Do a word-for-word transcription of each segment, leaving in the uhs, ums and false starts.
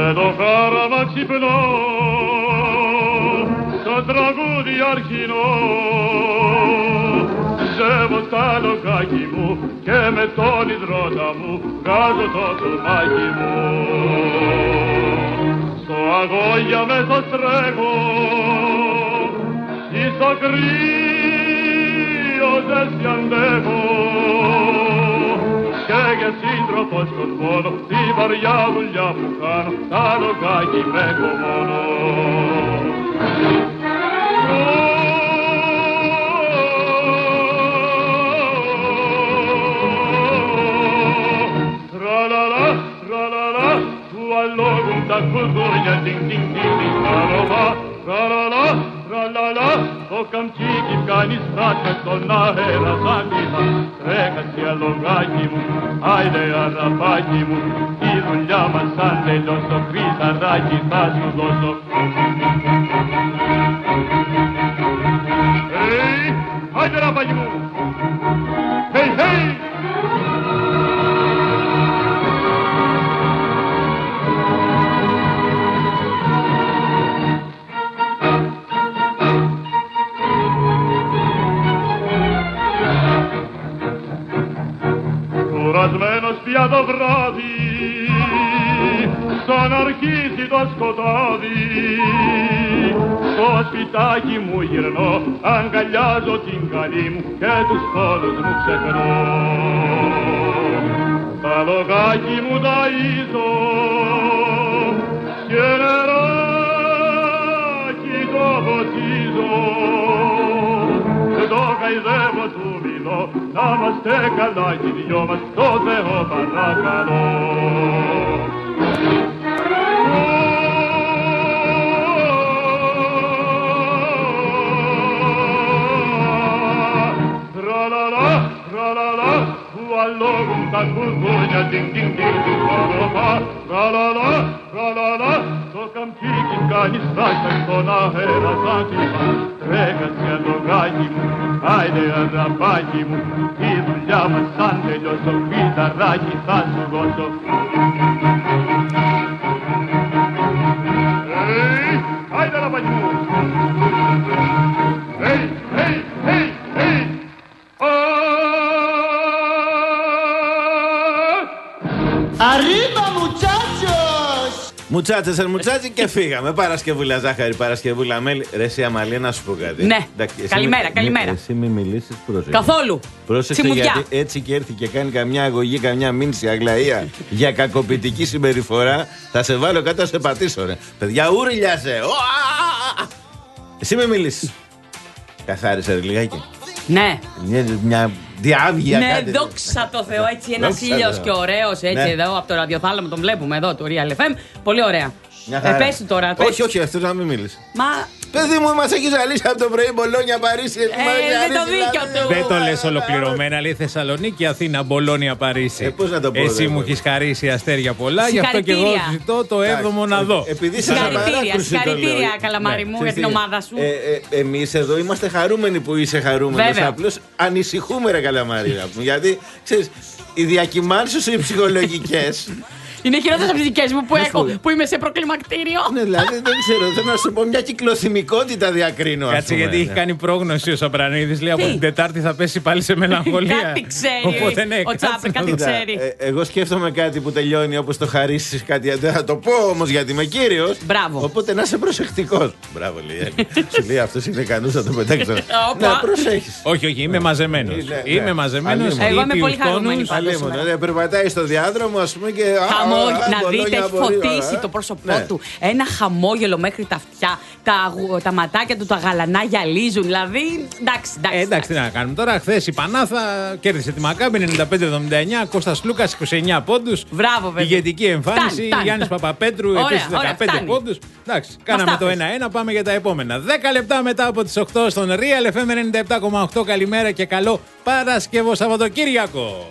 με το χάραμα ξυπνώ, στο τραγούδι αρχινό, ζεύω στα λογάκι μου και με τον υδρότα μου βγάζω το τουρμάκι μου. Στο αγώγια μέσα στρέχω, ή στο κρύο ζέστη αντέχω, και για σύντροφο σκοτώνω τη βαριά δουλειά που κάνω, τα λογάκι με έχω μόνο. Τραλαλά, τραλαλά, του αλόγουν τα κουδούνια, τιν τιν τιν τιν, τραλαλά, τραλαλά, τραλαλά, το καμτσίκι κάνει στράτα στον αέρα σαν κύμα. Τρέχασε αλογάκι μου, άιντε αραπάκι μου, η δουλειά μας αν τελειώσω, χρυσαράκι θα σου δώσω. Hey, άιντε αραπάκι μου, hey, hey! Κουρασμένος πια το βράδυ, σαν αρχίσει το σκοτάδι, στο σπιτάκι μου γυρνώ, αγκαλιάζω την καλή μου και τους πόνους μου ξεχνώ. Τα λογάκι μου ταΐζω και νεράκι το ποτίζω, το καηδεύω του μιλώ, να είμαστε καλά κι οι δυο μας, το Θεό παρακαλώ. Τραλαλά, τραλαλά, που αλόγουν τα κουδούνια, τιν τιν τιν τιν, τραλαλά, τραλαλά, το καμτσίκι κάνει στάχια στον αέρα σαν κύμα. Τρέχασε αλογάκι μου, άιντε αραπάκι μου, η δουλειά μας σαν τελειώσω, χρυσαράκι θα σου δώσω. Hey, άιντε αραπάκι μου, hey, hey, hey, hey, Arriba, muchachos! Μουτσάτσε, μουτσάτσι και φύγαμε. Παρασκευούλα ζάχαρη, Παρασκευούλα μέλι. Ρε, εσύ Αμαλία, να σου πω κάτι. Ναι. Εντάξει, εσύ Καλημέρα, μη, καλημέρα. Εσύ μη μιλήσει, πρόσεχε. Καθόλου. Πρόσεξε, Τσιμουδιά. γιατί έτσι και έρθει και κάνει καμιά αγωγή, καμιά μήνυση αγλαία για κακοποιητική συμπεριφορά. Θα σε βάλω κάτω, θα σε πατήσω, ρε. Παιδιά, ούριλιασε. Εσύ μη μιλήσει. Καθάρισε, ρε, λιγάκι. Ναι. Μια, μια διάβγεια. Ναι, κάτι. δόξα τω Θεώ, έτσι ένα Δόξα ήλιο τω και ωραίο, έτσι Ναι. εδώ από το ραδιοθάλαμο τον βλέπουμε εδώ, το Real εφ εμ. Πολύ ωραία. Μια χαρά. Ε, πες του τώρα. πες. Όχι, όχι, αυτό να μην μίλησε. Μα. Παιδί μου, μας έχει ζαλίσει από το πρωί, Μπολόνια, Παρίσι. Ε, δεν το δίκιο του. Δεν το λες ολοκληρωμένα, λέει Θεσσαλονίκη, Αθήνα, Μπολόνια, Παρίσι. Ε, πώς να το πω, Εσύ δε, μου δε. έχεις χαρίσει αστέρια πολλά, γι' αυτό και εγώ Συγχαρητήρια. ζητώ το έβδομο να δω. Επειδή σε Συγχαρητήρια, συγχαρητήρια, καλαμάρι μου, για την ομάδα σου. Ε, Εμείς εδώ είμαστε χαρούμενοι που είσαι χαρούμενος. Βέβαια. Απλώς ανησυχούμε, ρε καλαμάρι. να πούμε, Γιατί ξέρεις, οι διακυμάνσεις σου οι ψυχολογικές. Είναι χειρότερε από τι δικέ μου που Να σου έχω, πω. που είμαι σε προκλιμακτήριο. Ναι, δηλαδή δεν ξέρω, θέλω να σου πω μια κυκλοθυμικότητα διακρίνω. ας Κάτσε, πούμε, γιατί έχει ναι. κάνει πρόγνωση ο Σαπρανίδης. Λέει από Τι? την Τετάρτη θα πέσει πάλι σε μελαγχολία. Κάτι ξέρει. Οπότε ναι, Ο κάτσε Τσάπερ να κάτι δω. Κοίτα, ξέρει. ε, εγώ σκέφτομαι κάτι που τελειώνει όπως το χαρίσεις κάτι. Δεν θα το πω όμως γιατί είμαι κύριος. Μπράβο. Οπότε να είσαι προσεκτικός. Μπράβο, λέει. Σου λέει αυτός είναι ικανός να το πετάξει. Όπα. Να προσέχεις. Όχι, όχι, είμαι μαζεμένο. Ναι, ναι. Είμαι μαζεμένο. Αλίμονο. Εγώ είμαι πολύ χαρούμενη. Αλίμονο, δηλαδή περπατάει στο διάδρομο, ας πούμε και. α, Χαμό, α, να Μπολόνια, δείτε, έχει πολύ φωτίσει ωραία. το πρόσωπό Ναι. του. Ένα χαμόγελο μέχρι τα αυτιά. Τα, αγου- τα ματάκια του, τα γαλανά γυαλίζουν. Δηλαδή, εντάξει, εντάξει. Ε, εντάξει, τι να κάνουμε τώρα. Χθε η Πανάθα κέρδισε τη Μακάμπη ενενήντα πέντε εβδομήντα εννιά. Κώστας Λούκας είκοσι εννιά πόντους. Μπράβο, βέβαια. Ηγετική εμφάνιση. Φτάνει, φτάνει. Γιάννης Παπαπέτρου Ωραία, επίσης ωραία, δεκαπέντε φτάνει. πόντους. Εντάξει, κάναμε τα το πες. ένα ένα. Πάμε για τα επόμενα. δέκα λεπτά μετά από τις οκτώ στον Real εφ εμ ενενήντα επτά κόμμα οκτώ. Καλημέρα και καλό Παρασκευό Σαββατοκύριακο.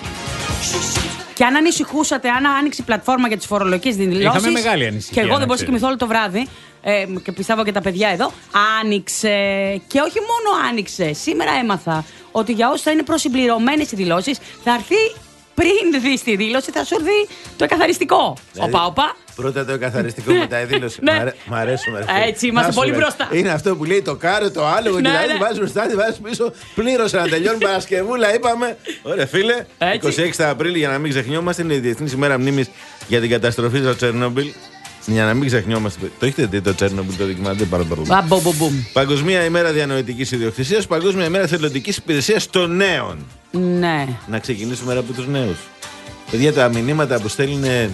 Και αν ανησυχούσατε, αν άνοιξε η πλατφόρμα για τις φορολογικές δηλώσεις. Είχαμε μεγάλη ανησυχία, Και εγώ δεν να μπορούσα να ξέρεις. κοιμηθώ όλο το βράδυ. Ε, και πιστεύω και τα παιδιά εδώ. Άνοιξε. Και όχι μόνο άνοιξε. Σήμερα έμαθα ότι για όσους θα είναι προσυμπληρωμένες οι δηλώσεις, θα έρθει πριν δει τη δήλωση, θα σου έρθει το εκαθαριστικό. Οπα, οπα. Πρώτα το εκαθαριστικό, μετά η δήλωση. Μ' αρέσουμε. Έτσι, είμαστε πολύ μπροστά. Είναι αυτό που λέει το κάρο, το άλογο, και δηλαδή βάζει μπροστά, τη βάζει πίσω. Πλήρωσα να τελειώνει Παρασκευούλα, είπαμε. Ωραία, φίλε. είκοσι έξι Απρίλη, για να μην ξεχνιόμαστε, είναι η Διεθνής ημέρα μνήμης για την καταστροφή στο Τσέρνομπιλ. Για να μην ξεχνιόμαστε. Το έχετε δει το Τσέρνομπιλ, το ντοκιμαντέρ, παραπάνω. Παγκοσμία ημέρα διανοητικής ιδιοκτησίας, Παγκόσμια ημέρα θελοντικής υπηρεσίας των νέων. Ναι. Να ξεκινήσουμε από τους νέους. Παιδιά, τα μηνύματα που στέλνουν ε,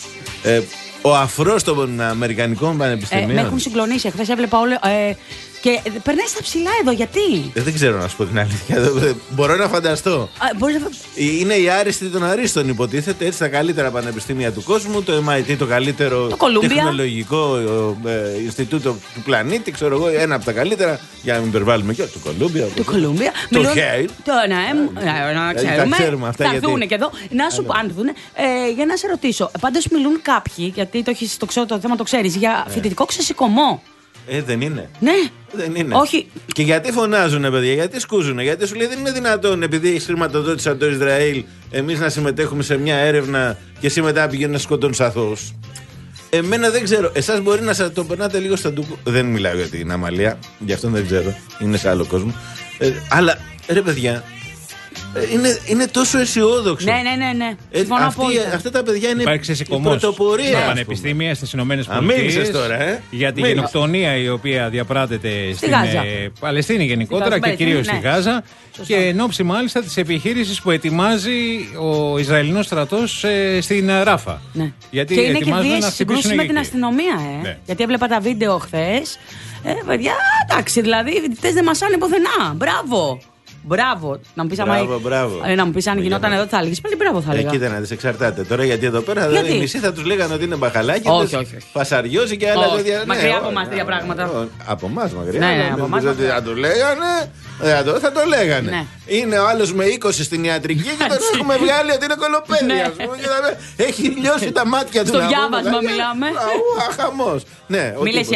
ο αφρός των Αμερικανικών πανεπιστημίων. Ε, με έχουν συγκλονίσει. Χθες έβλεπα όλο. Ε, και περνάει στα ψηλά εδώ, γιατί. Ε, δεν ξέρω να σου πω την αλήθεια. Μπορώ να φανταστώ. Α, μπορείς να... Είναι η άριστη των αρίστων, υποτίθεται. Έτσι, τα καλύτερα πανεπιστήμια του κόσμου. Το εμ άι τι, το καλύτερο το τεχνολογικό ε, Ινστιτούτο του πλανήτη. Ξέρω εγώ, ένα από τα καλύτερα. Για να μην υπερβάλλουμε και το Κολούμπια. Το Κολούμπια. Το Χέιλ. Το ναι, να ξέρουμε. Θα έρθουν και εδώ. Να σου αν έρθουν. Για να σε ρωτήσω. Πάντως μιλούν κάποιοι, γιατί το θέμα το ξέρει, για φοιτητικό ξεσηκωμό. Ε, δεν είναι. Ναι. Δεν είναι. Όχι. Και γιατί φωνάζουνε, παιδιά, γιατί σκούζουνε, γιατί σου λέει δεν είναι δυνατόν, επειδή έχει χρηματοδότηση από το Ισραήλ, εμείς να συμμετέχουμε σε μια έρευνα και εσύ μετά πηγαίνουν να σκοτώνουν αθώους. Εμένα δεν ξέρω. Εσάς μπορεί να σας το περνάτε λίγο στα ντουκου. Δεν μιλάω για την αμαλία, γι' αυτό δεν ξέρω. Είναι σε άλλο κόσμο. Ε, αλλά ρε, παιδιά. Είναι, είναι τόσο αισιόδοξο. Ναι, ναι, ναι. ναι. Ε, αυτοί, αυτά τα παιδιά είναι η πρωτοπορία. Στα πανεπιστήμια στις Ηνωμένες Πολιτείες τώρα, ε? για τη γενοκτονία η οποία διαπράτεται στη στην ε, Παλαιστίνη γενικότερα και κυρίως στη Γάζα. Σωστό. Και εν ώψη μάλιστα της επιχείρησης που ετοιμάζει ο Ισραηλινός στρατός ε, στην Ράφα. Ναι. Γιατί και είναι και βίες συγκρούσεις με την αστυνομία. Ε. Ναι. Γιατί έβλεπα τα βίντεο χθες. Ε, παιδιά, εντάξει, δηλαδή οι φοιτητές δεν μασάνε πουθενά. Μπράβο. Μπράβο. Να μου πει αν, να μου πεις, αν γινόταν εδώ, θα έλεγε πάλι μπράβο, θα έλεγα. Εκεί δεν εξαρτάται. Τώρα γιατί εδώ πέρα γιατί? Οι μισοί θα του λέγανε ότι είναι μπαχαλάκι. Όχι, όχι, όχι. Φασαριώσει και άλλα τέτοια. Μακριά από εμά τέτοια πράγματα. Από εμά μακριά. Ναι, ναι, από εμάς. Ότι θα το λέγανε. Θα το λέγανε. Ναι. Είναι ο άλλο με είκοσι στην ιατρική και τον έχουμε βγάλει ότι είναι κολοπέδι, α πούμε. Έχει λιώσει τα μάτια του. Στο διάβασμα μιλάμε. Χαμό. Ναι,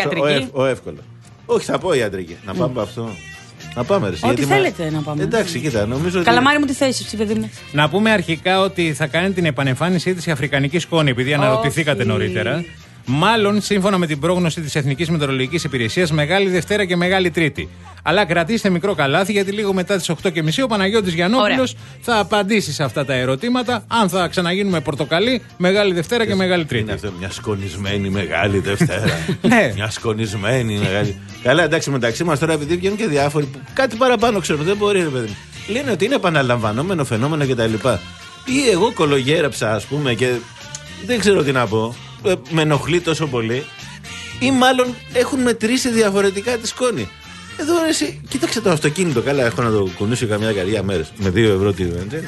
ο εύκολο. Όχι, θα πω ιατρική. Να πάμε από αυτό. Να πάμε, ρε, ό,τι θέλετε μα... να πάμε. Εντάξει, κοίτα, νομίζω. Καλαμάρι ότι... μου, τι θέση σου, παιδί μου. Να πούμε αρχικά ότι θα κάνει την επανεμφάνισή της η Αφρικανική σκόνη, επειδή αναρωτηθήκατε νωρίτερα. Μάλλον, σύμφωνα με την πρόγνωση της Εθνικής Μετεωρολογικής Υπηρεσίας, Μεγάλη Δευτέρα και Μεγάλη Τρίτη. Αλλά κρατήστε μικρό καλάθι, γιατί λίγο μετά τις οκτώ και μισή ο Παναγιώτης Γιαννόπουλος θα απαντήσει σε αυτά τα ερωτήματα. Αν θα ξαναγίνουμε πορτοκαλί, Μεγάλη Δευτέρα και Μεγάλη Τρίτη. Είναι αυτό, μια σκονισμένη Μεγάλη Δευτέρα. Ναι. Μια σκονισμένη Μεγάλη. Καλά, εντάξει, μεταξύ μας τώρα, επειδή βγαίνουν και διάφοροι που κάτι παραπάνω ξέρουν, δεν μπορεί, ρε παιδί μου. Λένε ότι είναι επαναλαμβανόμενο φαινόμενο κτλ. Ή εγώ κολογέραψα, ας πούμε, και δεν ξέρω τι να πω. Με ενοχλεί τόσο πολύ, ή μάλλον έχουν μετρήσει διαφορετικά τη σκόνη. Εδώ εσύ, κοίταξε το αυτοκίνητο. Καλά, έχω να το κουνήσω καμιά δεκαετία μέρες. Με δύο ευρώ τη βενζίνη.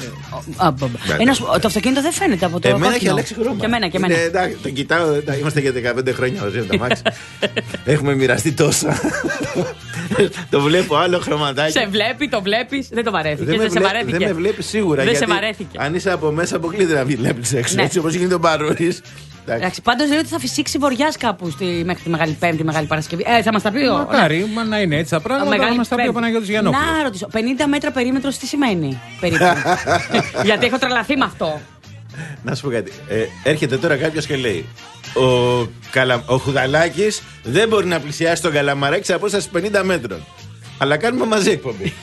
Το αυτοκίνητο δεν φαίνεται από το κόκκινο. Εμένα έχει αλλάξει χρώμα. Και εμένα, και εμένα. Είναι, εντάξει, το κοιτάω, είμαστε για δεκαπέντε χρόνια μαζί με τα μάξι. Έχουμε μοιραστεί τόσα. Το βλέπω άλλο χρωματάκι. Σε βλέπει, το βλέπει, δεν το βαρέθηκε. Δεν με βλέπει σίγουρα. Δεν σε βαρέθηκε. Αν είσαι από μέσα, αποκλείται να βλέπει έξω. Έτσι όπω γίνεται ο Παρούρη. Πάντως λέει ότι θα φυσήξει βοριάς κάπου στη, μέχρι τη Μεγάλη Πέμπτη, Μεγάλη Παρασκευή. Ε, θα μας τα πει ο. Μακάρι, μα να είναι έτσι τα πράγματα. Θα μας τα πει ο Παναγιώτης Γιαννόπουλος. Να ρωτήσω, πενήντα μέτρα περίμετρος τι σημαίνει περίπου. Γιατί έχω τρελαθεί με αυτό. Να σου πω κάτι. Ε, έρχεται τώρα κάποιος και λέει: Ο, Καλα... ο Χουδαλάκης δεν μπορεί να πλησιάσει τον Καλαμαράκι σε απόσταση πενήντα μέτρων. Αλλά κάνουμε μαζί εκπομπή.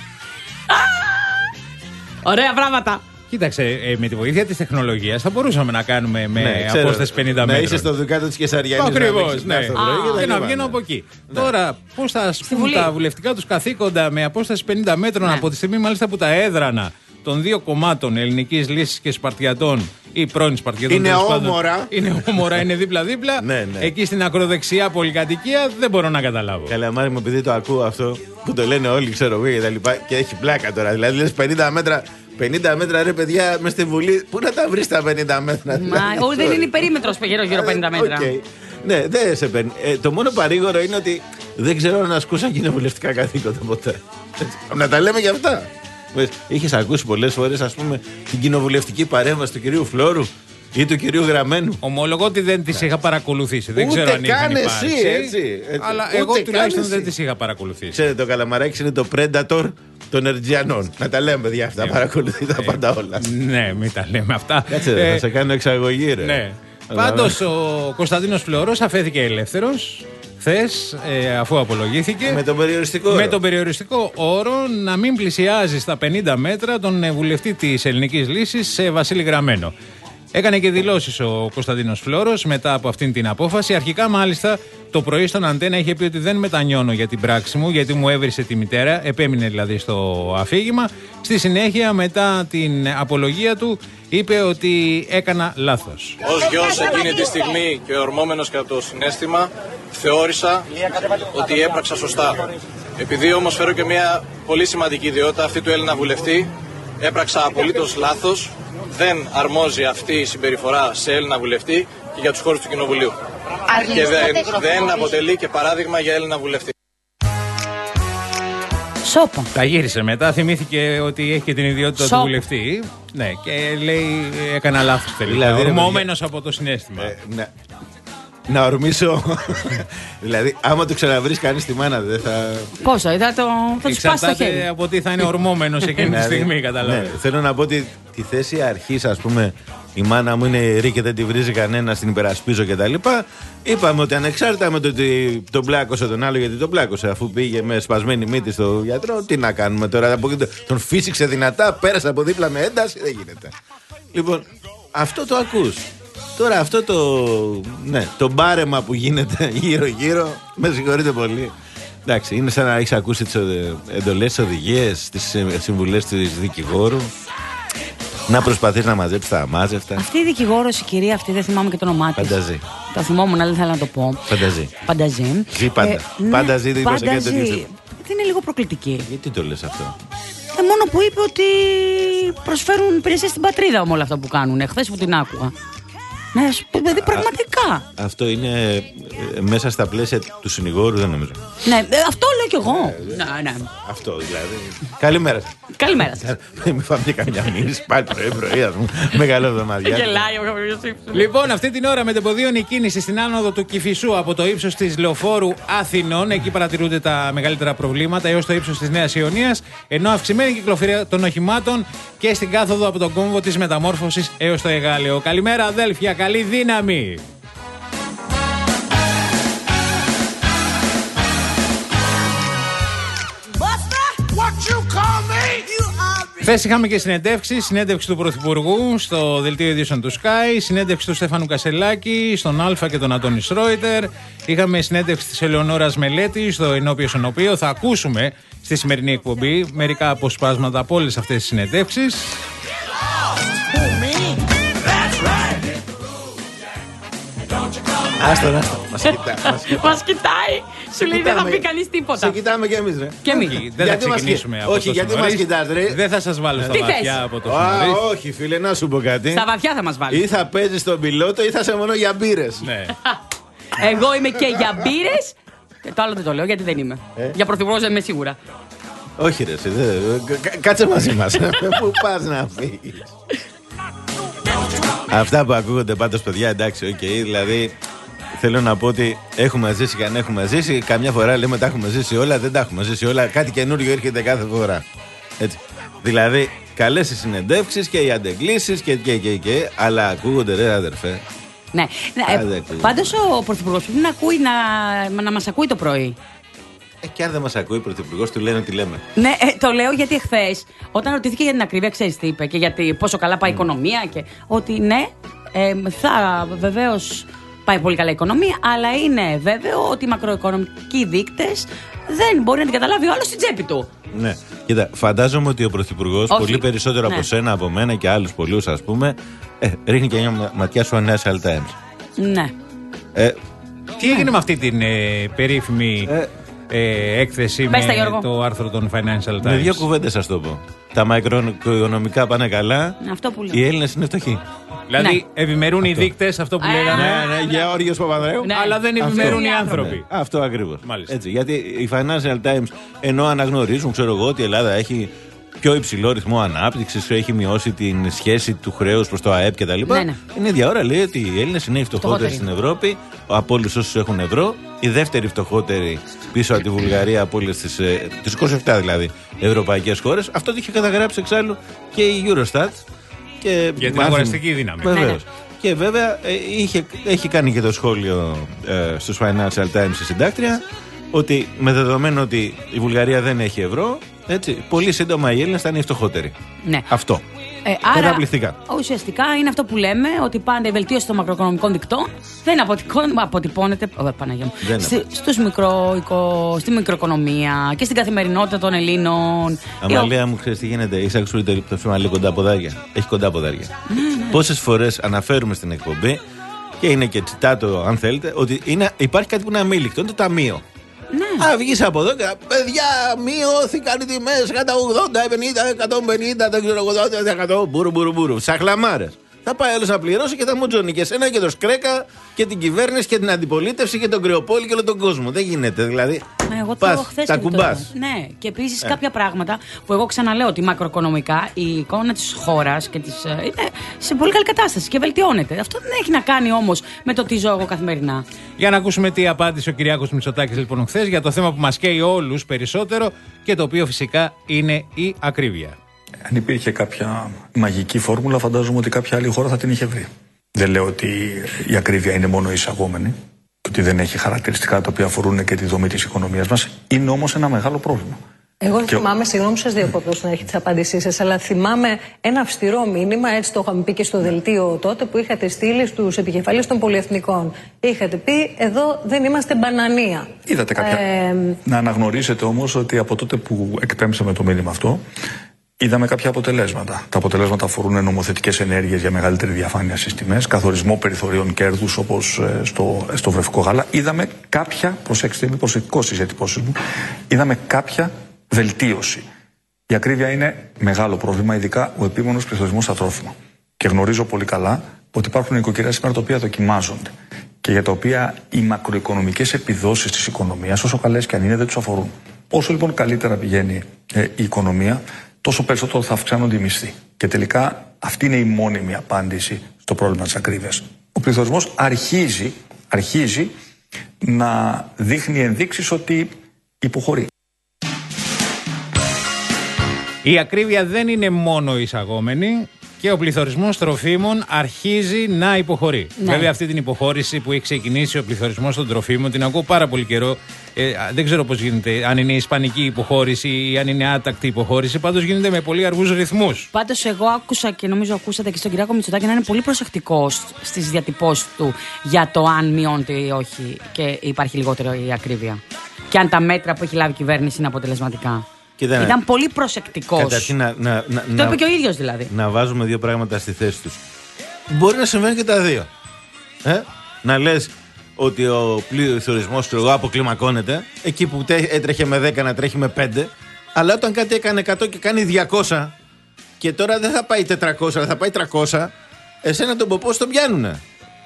Ωραία πράγματα. Κοίταξε, ε, με τη βοήθεια της τεχνολογίας θα μπορούσαμε να κάνουμε με ναι, απόσταση πενήντα μέτρων. Να είσαι στο Δουκάτο της Κεσαριανής. Ακριβώς, ναι. Και να βγαίνω από εκεί. Ναι. Τώρα, πώς θα ασκούν τα βουλευτικά τους καθήκοντα με απόσταση πενήντα μέτρων, ναι, από τη στιγμή μάλιστα που τα έδρανα των δύο κομμάτων Ελληνικής Λύσης και Σπαρτιατών ή πρώην Σπαρτιατών. Είναι όμορα. Είναι όμορα, είναι δίπλα-δίπλα. Ναι, ναι. Εκεί στην ακροδεξιά πολυκατοικία δεν μπορώ να καταλάβω. Καλά, Μάρη μου, επειδή το ακούω αυτό που το λένε όλοι, ξέρω εγώ και τα λοιπά, και έχει πλάκα τώρα. Δηλαδή, λες πενήντα μέτρα. πενήντα μέτρα, ρε παιδιά, μες στη Βουλή. Πού να τα βρει τα πενήντα μέτρα? Μα όχι, δεν είναι η περίμετρος γύρω γύρω πενήντα μέτρα. Okay. Ναι, δεν σε παίρνει. Ε, το μόνο παρήγορο είναι ότι δεν ξέρω αν ασκούσαν κοινοβουλευτικά καθήκοντα ποτέ. Να τα λέμε για αυτά. Είχες ακούσει πολλές φορές, ας πούμε, την κοινοβουλευτική παρέμβαση του κυρίου Φλόρου? Ή του κυρίου Γραμμένου. Ομολογώ ότι δεν τις είχα παρακολουθήσει. Δεν Ούτε ξέρω αν είχαν εσύ, υπάρξει. έτσι, έτσι. Αλλά Ούτε εγώ τουλάχιστον εσύ. δεν τις είχα παρακολουθήσει. Ξέρετε, το Καλαμαράκι είναι το Predator των Ερτζιανών. Να τα λέμε, παιδιά, αυτά. Παρακολουθεί τα πάντα όλα. Ναι, μην τα λέμε αυτά. Κάτσε, Ε, θα σε κάνω εξαγωγή, ρε. Ναι. Πάντως ο Κωνσταντίνος Φλωρός αφέθηκε ελεύθερος χθες, ε, αφού απολογήθηκε. Με τον περιοριστικό Με όρο. τον περιοριστικό όρο να μην πλησιάζει στα πενήντα μέτρα τον ε, βουλευτή της Ελληνικής Λύσης, ε, Βασίλη Γραμμένο. Έκανε και δηλώσεις ο Κωνσταντίνος Φλώρος μετά από αυτήν την απόφαση. Αρχικά, μάλιστα, το πρωί στον Αντένα είχε πει ότι δεν μετανιώνω για την πράξη μου, γιατί μου έβρισε τη μητέρα, επέμεινε δηλαδή στο αφήγημα. Στη συνέχεια, μετά την απολογία του, είπε ότι έκανα λάθος. Ως γιος εκείνη τη στιγμή και ορμόμενος κατά το συναίσθημα, θεώρησα ότι έπραξα σωστά. Επειδή όμως φέρω και μια πολύ σημαντική ιδιότητα, αυτή του Έλληνα βουλευτή, έπραξα απολύτως λάθος. Δεν αρμόζει αυτή η συμπεριφορά σε Έλληνα βουλευτή και για τους χώρους του Κοινοβουλίου. Και δεν, δεν αποτελεί και παράδειγμα για Έλληνα βουλευτή. Σόπα. Τα γύρισε μετά, θυμήθηκε ότι έχει και την ιδιότητα Σοπ. του βουλευτή. Ναι, και λέει έκανα λάθος τελικά. Δηλαδή, ρε, Ορμόμενος από το συναίσθημα. Ε, να, να ορμήσω. Δηλαδή, άμα το ξαναβρεις κανείς τη μάνα, δεν θα. Πόσο, θα, το, θα του σπάσει το χέρι. Εξαρτάται από τι θα είναι ορμόμενος εκείνη τη Δηλαδή, στιγμή, καταλαβαίνω. ναι, θέλω να πω ότι τη θέση αρχής, ας πούμε, η μάνα μου είναι ρή και δεν τη βρίζει κανένα, την υπερασπίζω κτλ. Είπαμε ότι ανεξάρτητα με το ότι τον πλάκωσε τον άλλο, γιατί τον πλάκωσε αφού πήγε με σπασμένη μύτη στο γιατρό, τι να κάνουμε τώρα. Από εκεί τον φύσηξε δυνατά, πέρασε από δίπλα με ένταση, δεν γίνεται. Λοιπόν, αυτό το ακούς. Τώρα αυτό το, ναι, το μπάρεμα που γίνεται γύρω-γύρω, με συγχωρείτε πολύ. Εντάξει, είναι σαν να έχεις ακούσει τις εντολές, τις οδηγίες, τις συμβουλές του δικηγόρου. Να προσπαθείς να μαζέψεις τα αμάζευτα. Αυτή η δικηγόρος, η κυρία αυτή, δεν θυμάμαι και το όνομά της. Πανταζή. Το θυμόμουν, αλλά δεν θέλω να το πω. Πανταζή. Πανταζή. Ζει πάντα. Πάντα ζει, δεν είπες και Πανταζή. τέτοιο. Δεν είναι λίγο προκλητική. Γιατί το λες αυτό? Ε, μόνο που είπε ότι προσφέρουν υπηρεσίες στην πατρίδα με όλα αυτά που κάνουν. Χθες που την άκουγα. Ναι, δηλαδή πραγματικά. Αυτό είναι ε, μέσα στα πλαίσια του συνηγόρου, δεν νομίζω. Ναι, ε, αυτό λέω κι εγώ. Ναι, ναι. Αυτό δηλαδή. Καλημέρα. Καλημέρα σας. Μην φάμε και καμιά μήνυση πάλι πρωί-πρωί, ας πούμε. Μεγάλο εβδομαδιά. Γελάει ο κάποιος ύψος. Λοιπόν, αυτή την ώρα μετεποδίων η κίνηση στην άνοδο του Κηφισού από το ύψος της Λεωφόρου Αθηνών. Εκεί παρατηρούνται τα μεγαλύτερα προβλήματα έως το ύψος της Νέας Ιωνίας. Ενώ αυξημένη κυκλοφορία των οχημάτων και στην κάθοδο από τον κόμβο της Μεταμόρφωσης έως το Εγάλεο. Καλημέρα, αδέλφια. Καλή δύναμη. Χθες είχαμε και συνεντεύξεις, συνέντευξη του Πρωθυπουργού στο Δελτίο Ειδήσεων του Sky, συνέντευξη του Στέφανου Κασελάκη στον Α και τον Αντώνη Σρόιτερ. Είχαμε συνέντευξη της Ελεονόρας Μελέτη στο Ενώπιος Ενωπίο. Θα ακούσουμε στη σημερινή εκπομπή μερικά αποσπάσματα από όλες αυτές τις συνεντεύξεις. Άστον, άστον. Μας κοιτά. Μας κοιτάει. Σου λέει δεν θα πει κανείς τίποτα. Σε κοιτάμε κι εμείς, ρε. Και εμείς. Όχι, δεν Γιατί θα μας ξεκινήσουμε κοι- από όχι, το γιατί νωρίς. μας κοιτάς, ρε. Δεν θα σας βάλω στα Τι βαθιά θες? από το Α, νωρίς. όχι, φίλε, να σου πω κάτι. Στα βαθιά θα μας βάλει. Ή θα παίζεις τον πιλότο ή θα σε μόνο για μπύρες. Ναι. Εγώ είμαι και για μπύρες. Και το άλλο δεν το λέω γιατί δεν είμαι. Για πρωθυπουργός δεν είμαι σίγουρα. Όχι, ρε, εσύ, δε- κα- κάτσε μαζί μας. Πού πας να φύγεις? Αυτά που ακούγονται πάντως, παιδιά, εντάξει, οκ, δηλαδή θέλω να πω ότι έχουμε ζήσει και αν έχουμε ζήσει, καμιά φορά λέμε τα έχουμε ζήσει όλα, δεν τα έχουμε ζήσει όλα. Κάτι καινούριο έρχεται κάθε φορά. Έτσι. Δηλαδή, καλές οι συνεντεύξεις και οι αντεγκλήσεις και, και, και, και, αλλά ακούγονται, ρε αδερφέ. Ναι. Άντε, Ε, ακούγεται. πάντως ο πρωθυπουργός πρέπει να, ακούει, να, να μας ακούει το πρωί. Ε, και αν δεν μας ακούει ο πρωθυπουργός, του λένε ότι λέμε. Ναι, ε, το λέω γιατί εχθές, όταν ρωτήθηκε για την ακρίβεια, ξέρεις τι είπε και γιατί πόσο καλά πάει η οικονομία. Και ότι ναι, ε, θα βεβαίως πάει πολύ καλά η οικονομία, αλλά είναι βέβαιο ότι οι μακροοικονομικοί δείκτες δεν μπορεί να την καταλάβει ο άλλος στην τσέπη του. Ναι. Κοίτα, φαντάζομαι ότι ο πρωθυπουργός, Όχι. πολύ περισσότερο Ναι. από σένα, από μένα και άλλους πολλούς, ας πούμε, ε, ρίχνει και μια μα- ματιά στο Financial Times. Ναι. Ε, Τι έγινε με αυτή την ε, περίφημη Ε, ε, έκθεση Πες τα, με Γιώργο. το άρθρο των Financial Times? με δύο κουβέντες σας το πω. Τα μακροοικονομικά πάνε καλά. Αυτό που λέω. Οι Έλληνες είναι φτωχοί. Δηλαδή Ναι. ευημερούν οι δείκτες, αυτό που Α, λέγαμε. Ναι, ναι, Γεώργιος Παπανδρέου. Ναι. Αλλά δεν Αυτό. ευημερούν οι Ναι. άνθρωποι. Ναι, αυτό ακριβώς. Μάλιστα. Έτσι, γιατί οι Financial Times, ενώ αναγνωρίζουν, ξέρω εγώ, ότι η Ελλάδα έχει πιο υψηλό ρυθμό ανάπτυξης, έχει μειώσει την σχέση του χρέους προς το ΑΕΠ κτλ. Ναι, ναι. Την ίδια ώρα λέει ότι οι Έλληνες είναι οι φτωχότεροι στην Ευρώπη από όλους όσους έχουν ευρώ, οι δεύτεροι φτωχότεροι πίσω από τη Βουλγαρία από όλες τις, τις είκοσι επτά δηλαδή ευρωπαϊκές χώρες. Αυτό το είχε καταγράψει εξάλλου και η Eurostat. Και για την αγοραστική δύναμη. Βεβαίως. Ναι, ναι. Και βέβαια είχε, έχει κάνει και το σχόλιο ε, στους Financial Times η συντάκτρια ότι με δεδομένο ότι η Βουλγαρία δεν έχει ευρώ, έτσι, πολύ σύντομα οι Έλληνες θα είναι οι φτωχότεροι. Ναι. Αυτό. Ε, άρα, ουσιαστικά είναι αυτό που λέμε, ότι πάντα η βελτίωση των μακροοικονομικών δικτών δεν αποτυπώνεται oh, στη, στους μικρο, οικο, στη μικροοικονομία και στην καθημερινότητα των Ελλήνων. Αμαλία μου, ξέρεις τι γίνεται, είσαι αξιολογητή το θέμα λίγο κοντά ποδάρια. Έχει κοντά ποδάρια. Ναι, ναι. Πόσες φορές αναφέρουμε στην εκπομπή, και είναι και τσιτάτο αν θέλετε, ότι είναι, υπάρχει κάτι που είναι αμήλικτο, είναι το ταμείο. Ναι. Α, βγεις από εδώ και παιδιά, μειώθηκαν οι τιμές κατά ογδόντα, πενήντα, εκατόν πενήντα, δεν ξέρω, ογδόντα τοις εκατό. Μπουρου, μπουρου, μπουρου. Σαχλαμάρες. Θα πάει άλλος να πληρώσει και θα μουτζώνει και εσένα και το Σκρέκα και την κυβέρνηση και την αντιπολίτευση και τον Κρεοπόλη και όλο τον κόσμο. Δεν γίνεται δηλαδή. Εγώ το πας, χθες τα κουμπάς. Ναι, και επίσης ε. κάποια πράγματα που εγώ ξαναλέω ότι μακροοικονομικά η εικόνα της χώρας και της, είναι σε πολύ καλή κατάσταση και βελτιώνεται. Αυτό δεν έχει να κάνει όμως με το τι ζω εγώ καθημερινά. Για να ακούσουμε τι απάντησε ο Κυριάκος Μητσοτάκης λοιπόν χθες για το θέμα που μας καίει όλους περισσότερο και το οποίο φυσικά είναι η ακρίβεια. Αν υπήρχε κάποια μαγική φόρμουλα, φαντάζομαι ότι κάποια άλλη χώρα θα την είχε βρει. Δεν λέω ότι η ακρίβεια είναι μόνο εισαγόμενη και ότι δεν έχει χαρακτηριστικά τα οποία αφορούν και τη δομή της οικονομίας μας. Είναι όμως ένα μεγάλο πρόβλημα. Εγώ και... θυμάμαι, συγγνώμη που σας διακόπτω στην αρχή της απάντησής σας, αλλά θυμάμαι ένα αυστηρό μήνυμα, έτσι το είχαμε πει και στο δελτίο τότε, που είχατε στείλει στους επικεφαλείς των πολυεθνικών. Είχατε πει, εδώ δεν είμαστε μπανανία. Είδατε κάποια. Ε... Να αναγνωρίσετε όμως ότι από τότε που εκπέμψαμε το μήνυμα αυτό, είδαμε κάποια αποτελέσματα. Τα αποτελέσματα αφορούν νομοθετικές ενέργειες για μεγαλύτερη διαφάνεια στις τιμές, καθορισμό περιθωρίων κέρδους όπως στο, στο βρεφικό γάλα. Είδαμε κάποια, προσέξτε, είμαι προσεκτικός στις διατυπώσεις μου, είδαμε κάποια βελτίωση. Η ακρίβεια είναι μεγάλο πρόβλημα, ειδικά ο επίμονος πληθωρισμός στα τρόφιμα. Και γνωρίζω πολύ καλά ότι υπάρχουν νοικοκυριά σήμερα τα οποία δοκιμάζονται και για τα οποία οι μακροοικονομικές επιδόσεις της οικονομίας, όσο καλές και αν είναι, δεν τους αφορούν. Όσο λοιπόν καλύτερα πηγαίνει ε, η οικονομία, τόσο περισσότερο θα αυξάνονται οι μισθοί. Και τελικά αυτή είναι η μόνιμη απάντηση στο πρόβλημα της ακρίβειας. Ο πληθωρισμός αρχίζει, αρχίζει να δείχνει ενδείξεις ότι υποχωρεί. Η ακρίβεια δεν είναι μόνο εισαγόμενη και ο πληθωρισμός τροφίμων αρχίζει να υποχωρεί. Ναι. Βέβαια, αυτή την υποχώρηση που έχει ξεκινήσει ο πληθωρισμός των τροφίμων την ακούω πάρα πολύ καιρό. Ε, δεν ξέρω πώς γίνεται, αν είναι ισπανική υποχώρηση ή αν είναι άτακτη υποχώρηση. Πάντως γίνεται με πολύ αργούς ρυθμούς. Πάντως, εγώ άκουσα και νομίζω ακούσατε και στον Κυριάκο Μητσοτάκη να είναι πολύ προσεκτικός στις διατυπώσεις του για το αν μειώνεται ή όχι και υπάρχει λιγότερο η ακρίβεια. Και αν τα μέτρα που έχει λάβει η κυβέρνηση είναι αποτελεσματικά. Ήταν να... πολύ προσεκτικός. Καταρχήν να, να, να, το είπε και ο ίδιος δηλαδή. Να βάζουμε δύο πράγματα στη θέση τους. Μπορεί να συμβαίνει και τα δύο. Ε? Να λες ότι ο πληθωρισμός αποκλιμακώνεται, εκεί που έτρεχε με δέκα να τρέχει με πέντε, αλλά όταν κάτι έκανε εκατό και κάνει διακόσια και τώρα δεν θα πάει τετρακόσια, αλλά θα πάει τριακόσια, εσένα τον ποπό τον πιάνουνε.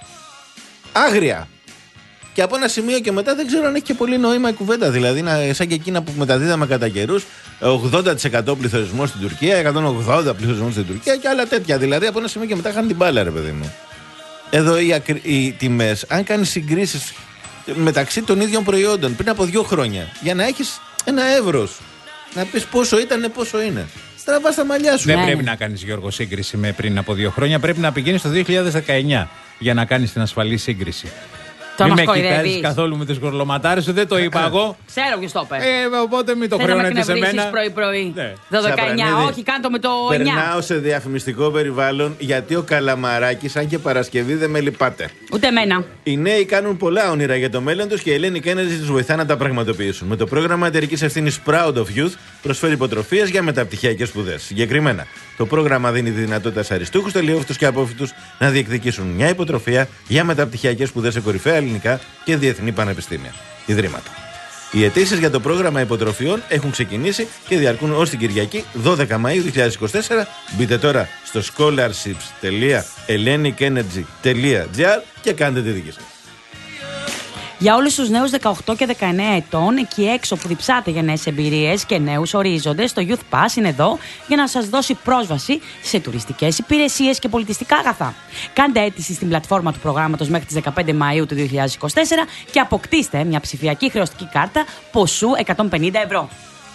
Άγρια. Και από ένα σημείο και μετά δεν ξέρω αν έχει και πολύ νόημα η κουβέντα. Δηλαδή, να, σαν και εκείνα που μεταδίδαμε κατά καιρούς, ογδόντα τοις εκατό πληθωρισμό στην Τουρκία, εκατόν ογδόντα τοις εκατό πληθωρισμό στην Τουρκία και άλλα τέτοια. Δηλαδή, από ένα σημείο και μετά χάνει την μπάλα, ρε παιδί μου. Εδώ οι, ακρι... οι τιμές, αν κάνεις συγκρίσεις μεταξύ των ίδιων προϊόντων πριν από δύο χρόνια, για να έχεις ένα εύρος, να πεις πόσο ήταν, πόσο είναι. Τραβάς τα μαλλιά σου. Δεν ναι. πρέπει να κάνεις, Γιώργο, σύγκριση με πριν από δύο χρόνια. Πρέπει να πηγαίνεις το δύο χιλιάδες δεκαεννιά για να κάνεις την ασφαλή σύγκριση. Το μην με κοιτάζεις καθόλου με τους γορλωματάρες σου, δεν το είπα εγώ. Ξέρω ποιος το είπε. Ε, οπότε μην το χρεώνετε σε μένα. πρωί-πρωί. Ναι. δεκαεννιά, όχι, κάντο με το εννιά. Περνάω σε διαφημιστικό περιβάλλον γιατί ο Καλαμαράκης, αν και Παρασκευή, δεν με λυπάται. Ούτε εμένα. Οι νέοι κάνουν πολλά όνειρα για το μέλλον τους και η Hellenic Energy τους βοηθά να τα πραγματοποιήσουν. Με το πρόγραμμα εταιρικής ευθύνης Proud of Youth προσφέρει υποτροφίες για μεταπτυχιακές σπουδές. Συγκεκριμένα, το πρόγραμμα δίνει τη δυνατότητα σε αριστούχους, τελειόφοιτους και απόφοιτους να διεκδικήσουν μια υποτροφία για μεταπτυχιακές σπουδές σε κορυφαία ελληνικά και διεθνή πανεπιστήμια. Ιδρύματα. Οι αιτήσεις για το πρόγραμμα υποτροφιών έχουν ξεκινήσει και διαρκούν ως την Κυριακή δώδεκα Μαΐου δύο χιλιάδες είκοσι τέσσερα. Μπείτε τώρα στο scholarships τελεία hellenic energy τελεία gr και κάντε τη δική σας. Για όλους τους νέους δεκαοκτώ και δεκαεννέα ετών, εκεί έξω που διψάτε για νέες εμπειρίες και νέους ορίζοντες, το Youth Pass είναι εδώ για να σας δώσει πρόσβαση σε τουριστικές υπηρεσίες και πολιτιστικά αγαθά. Κάντε αίτηση στην πλατφόρμα του προγράμματος μέχρι τις δεκαπέντε Μαΐου του δύο χιλιάδες είκοσι τέσσερα και αποκτήστε μια ψηφιακή χρεωστική κάρτα ποσού εκατόν πενήντα ευρώ.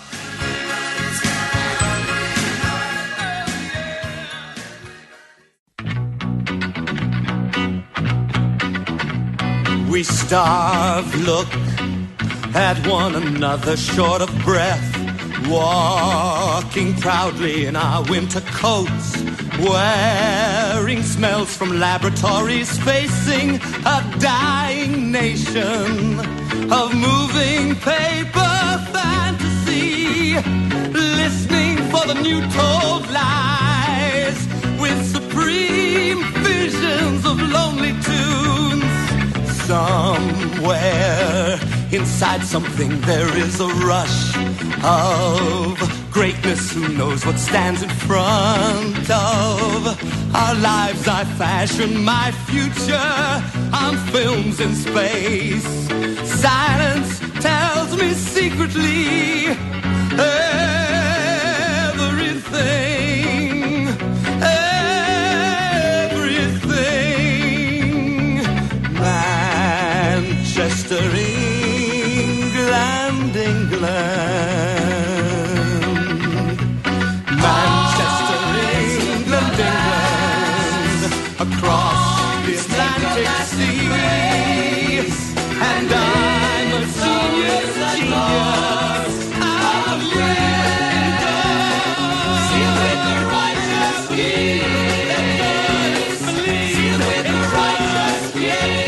We starve, look at one another short of breath, walking proudly in our winter coats, wearing smells from laboratories, facing a dying nation of moving paper fantasy, listening for the new told lies with supreme visions of lonely tunes. Somewhere inside something there is a rush of greatness. Who knows what stands in front of our lives? I fashion my future on films in space. Silence tells me secretly everything. Manchester, England, England. Manchester, England, England. Across the Atlantic Sea. And I'm a genius, genius. I'm Seal with the righteous king. Seal with the righteous king.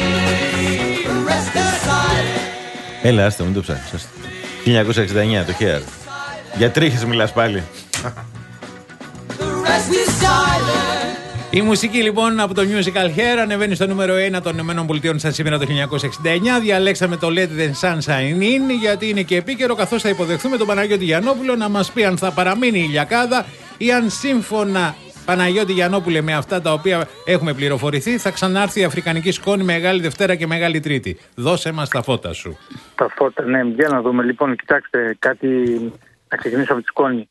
Έλα, άστα, μην το ψάχνεις. χίλια εννιακόσια εξήντα εννιά, το Hair. Για τρίχες μιλάς πάλι. Η μουσική λοιπόν από το Musical Hair ανεβαίνει στο νούμερο ένα των ΗΠΑ σαν σήμερα το χίλια εννιακόσια εξήντα εννιά. Διαλέξαμε το Let the Sunshine In γιατί είναι και επίκαιρο, καθώς θα υποδεχθούμε τον Παναγιώτη Γιαννόπουλο να μας πει αν θα παραμείνει η ηλιακάδα ή αν σύμφωνα, Παναγιώτη Γιαννόπουλε, με αυτά τα οποία έχουμε πληροφορηθεί, θα ξανάρθει η Αφρικανική σκόνη Μεγάλη Δευτέρα και Μεγάλη Τρίτη. Δώσε μας τα φώτα σου. Τα φώτα, ναι. Για να δούμε λοιπόν. Κοιτάξτε, κάτι να ξεκινήσω από τη σκόνη.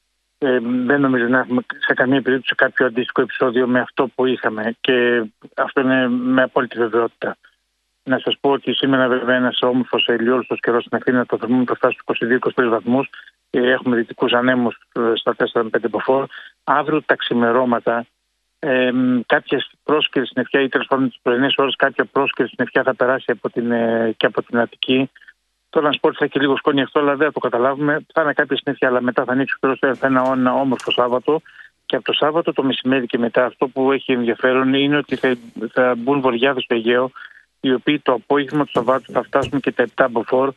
Ε, δεν νομίζω να έχουμε σε καμία περίπτωση κάποιο αντίστοιχο επεισόδιο με αυτό που είχαμε και αυτό είναι με απόλυτη βεβαιότητα. Να σας πω ότι σήμερα βέβαια ένας όμορφος ηλιόλουστος καιρός στην Αθήνα, το θερμόμετρο φτάσει στους είκοσι δύο είκοσι τρεις βαθμούς και έχουμε δυτικούς ανέμους στα τέσσερα με πέντε μποφόρ. Αύριο τα ξημερώματα ε, κάποιες πρόσκαιρες συννεφιά ή τέλος πάντων τις πρωινές ώρες κάποια πρόσκαιρη συννεφιά θα περάσει από την, ε, και από την Αττική. Τώρα να σου πω ότι θα έχει λίγο σκόνη αυτό, αλλά δεν θα το καταλάβουμε. Θα είναι κάποια συννεφιά, αλλά μετά θα ανοίξει ο καιρός, θα είναι ένα όμορφο Σάββατο. Και από το Σάββατο το μεσημέρι και μετά αυτό που έχει ενδιαφέρον είναι ότι θα, θα μπουν βοριάδες στο Αιγαίο, οι οποίοι το απόγευμα του Σαββάτου θα φτάσουν και τα επτά μποφόρ.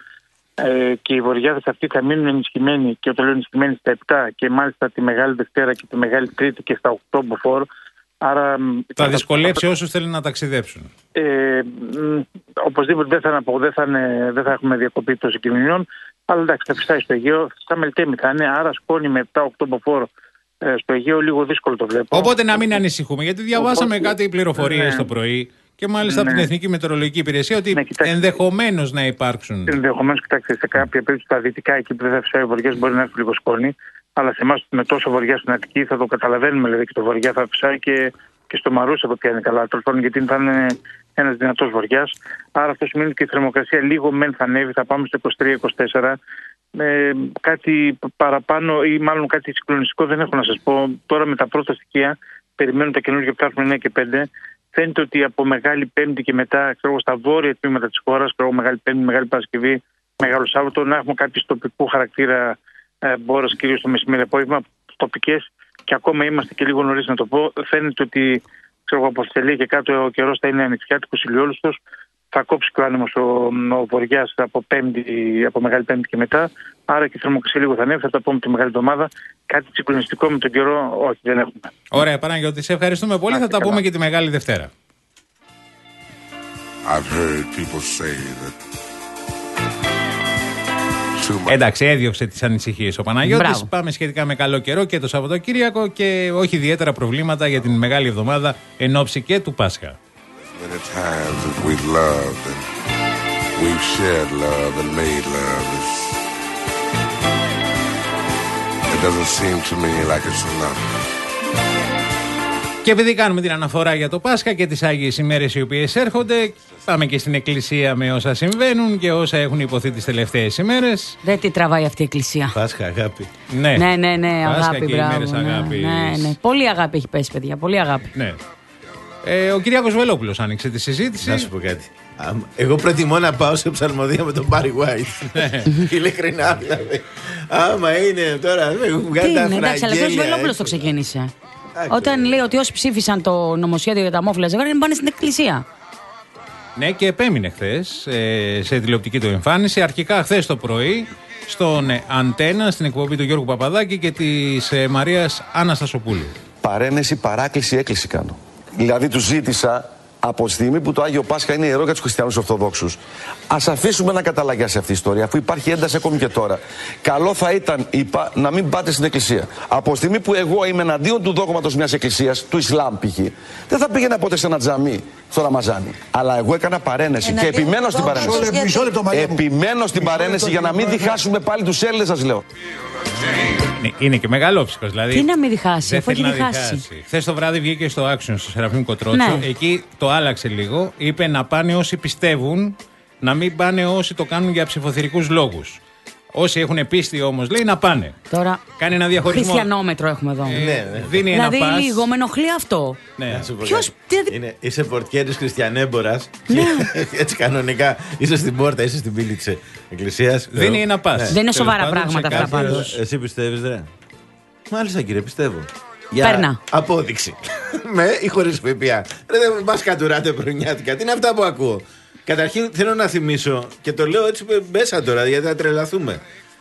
Ε, και οι βοριάδες αυτοί θα μείνουν ενισχυμένοι, και όταν λέω ενισχυμένοι, στα επτά και μάλιστα τη Μεγάλη Δευτέρα και τη Μεγάλη Τρίτη και στα οκτώ μποφόρ. Άρα, θα δυσκολέψει θα... όσους θέλουν να ταξιδέψουν. Ε, οπωσδήποτε δεν θα, δεν, θα είναι, δεν θα έχουμε διακοπή των συγκοινωνιών, αλλά εντάξει, θα φυσάει στο Αιγαίο, στα Μελτέμι θα είναι, άρα σκόνη με επτά οκτώ μποφόρ ε, στο Αιγαίο λίγο δύσκολο το βλέπω. Οπότε να μην ανησυχούμε, γιατί διαβάσαμε Οπότε, κάτι πληροφορίες ναι. το πρωί. Και μάλιστα ναι. από την Εθνική Μετεωρολογική Υπηρεσία ότι ναι, ενδεχομένως να υπάρξουν. Ενδεχομένως, κοιτάξτε, σε κάποια περίπτωση στα δυτικά εκεί που δεν θα φυσάει ο βοριάς μπορεί να έρθει λίγο σκόνη. Αλλά σε εμάς με τόσο βοριά στην Αττική θα το καταλαβαίνουμε, δηλαδή και το βοριά θα φυσάει και, και στο Μαρούσι θα πιάνει καλά. Τέλος γιατί θα είναι ένας δυνατός βοριάς. Άρα αυτό σημαίνει ότι η θερμοκρασία λίγο μεν θα ανέβει, θα πάμε στο είκοσι τρία είκοσι τέσσερα. Ε, κάτι παραπάνω ή μάλλον κάτι συγκλονιστικό δεν έχω να σας πω. Τώρα με τα πρώτα στοιχεία περιμένουν τα καινούργια που θα έρθουν εννιά και πέντε. Φαίνεται ότι από Μεγάλη Πέμπτη και μετά, ξέρω, στα βόρεια τμήματα της χώρας, ξέρω, Μεγάλη Πέμπτη, Μεγάλη Παρασκευή, Μεγάλο Σάββατο, να έχουμε κάποιες τοπικού χαρακτήρα ε, μπόρες, κυρίως το μεσημέρι απόγευμα, τοπικές, και ακόμα είμαστε και λίγο νωρίς να το πω. Φαίνεται ότι, ξέρω, από Θελή και κάτω ο καιρός θα είναι ανοιξιάτικος, ηλιόλουστος. Θα κόψει και ο άνεμος ο, ο βοριάς από, από Μεγάλη Πέμπτη και μετά. Άρα και η θερμοκρασία λίγο θα ανέβει. Θα τα πούμε τη Μεγάλη Εβδομάδα. Κάτι συγκλονιστικό με τον καιρό, όχι, δεν έχουμε. Ωραία, Παναγιώτη, σε ευχαριστούμε πολύ. Άρα, θα τα καλά. πούμε και τη Μεγάλη Δευτέρα. Εντάξει, έδιωξε τις ανησυχίες ο Παναγιώτης. Μπράβο. Πάμε σχετικά με καλό καιρό και το Σαββατοκύριακο και όχι ιδιαίτερα προβλήματα για την Μεγάλη Εβδομάδα εν ώψη και του Πάσχα. We've shared love and made love. It's, it doesn't seem to me like it's enough. Και επειδή κάνουμε την αναφορά για το Πάσχα και τις Άγιες ημέρες οι οποίες έρχονται, πάμε και στην εκκλησία με όσα συμβαίνουν και όσα έχουν υποθεί τις τελευταίες ημέρες. Δεν τι τραβάει αυτή η εκκλησία. Πάσχα, αγάπη. Ναι, ναι, ναι, ναι Πάσχα αγάπη, και μπράβο. ημέρες Ναι, αγάπης. ναι, ναι. Πολύ αγάπη έχει πέσει, παιδιά. Πολύ αγάπη. Ναι. Ε, ο Κυριάκος Βελόπουλος άνοιξε τη συζήτηση. Να σου πω κάτι. Εγώ προτιμώ να πάω σε ψαλμοδία με τον Μπάρι Γουάιτ. Ειλικρινά δηλαδή. Άμα είναι τώρα. Τι είναι, εντάξει, αλλά ο Βελόπουλος το ξεκίνησε. Όταν λέει ότι όσοι ψήφισαν το νομοσχέδιο για τα ομόφυλα ζευγάρια πάνε στην εκκλησία. Ναι, και επέμεινε χθες ε, σε τηλεοπτική του εμφάνιση. Αρχικά χθες το πρωί στον ε, Αντένα, στην εκπομπή του Γιώργου Παπαδάκη και της ε, Μαρίας Αναστασοπούλου. Παρένεση, παράκληση, έκκληση κάνω. Δηλαδή του ζήτησα από τη στιγμή που το Άγιο Πάσχα είναι ιερό για τους χριστιανούς Ορθοδόξους. Ας αφήσουμε να καταλαγιάσει αυτή η ιστορία, αφού υπάρχει ένταση ακόμη και τώρα. Καλό θα ήταν, είπα, να μην πάτε στην εκκλησία. Από τη στιγμή που εγώ είμαι εναντίον του δόγματος μιας εκκλησίας, του Ισλάμ π.χ., δεν θα πήγαινα ποτέ σε ένα τζαμί στο Ραμαζάνι. Αλλά εγώ έκανα παρένεση εναντίον και επιμένω στην παρένεση. Επιμένω στην παρένεση για να μην διχάσουμε πάλι τους Έλληνες, σας λέω. Είναι και μεγαλόψυχος, δηλαδή. Τι να μην διχάσει, αφού έχει διχάσει. Χθες το βράδυ βγήκε στο Action στο Σεραφείμ Κοτρότσο. Ναι. Εκεί το άλλαξε λίγο. Είπε να πάνε όσοι πιστεύουν, να μην πάνε όσοι το κάνουν για ψηφοθυρικούς λόγους. Όσοι έχουν πίστη όμως, λέει, να πάνε. Τώρα. Κάνει ένα διαχωρισμό. Χριστιανόμετρο έχουμε εδώ. Ε, ναι, ναι. Δίνει δηλαδή ένα πας. λίγο με ενοχλεί αυτό. Ναι. Ποιος, είναι, είσαι πορτιέρης χριστιανέμπορας. Ναι. Έτσι κανονικά είσαι στην πόρτα, είσαι στην πύλη της εκκλησίας. Δίνει ένα πας. Ναι. Δεν είναι σοβαρά πράγματα αυτά πάντως. Εσύ πιστεύεις, ρε? Μάλιστα, κύριε, πιστεύω. Για Παίρνα. Απόδειξη. Με ή χωρίς ΦΠΑ. Δεν μας κατουράτε προνιάτικα. Τι είναι αυτά που ακούω? Καταρχήν θέλω να θυμίσω, και το λέω έτσι μέσα τώρα γιατί θα τρελαθούμε.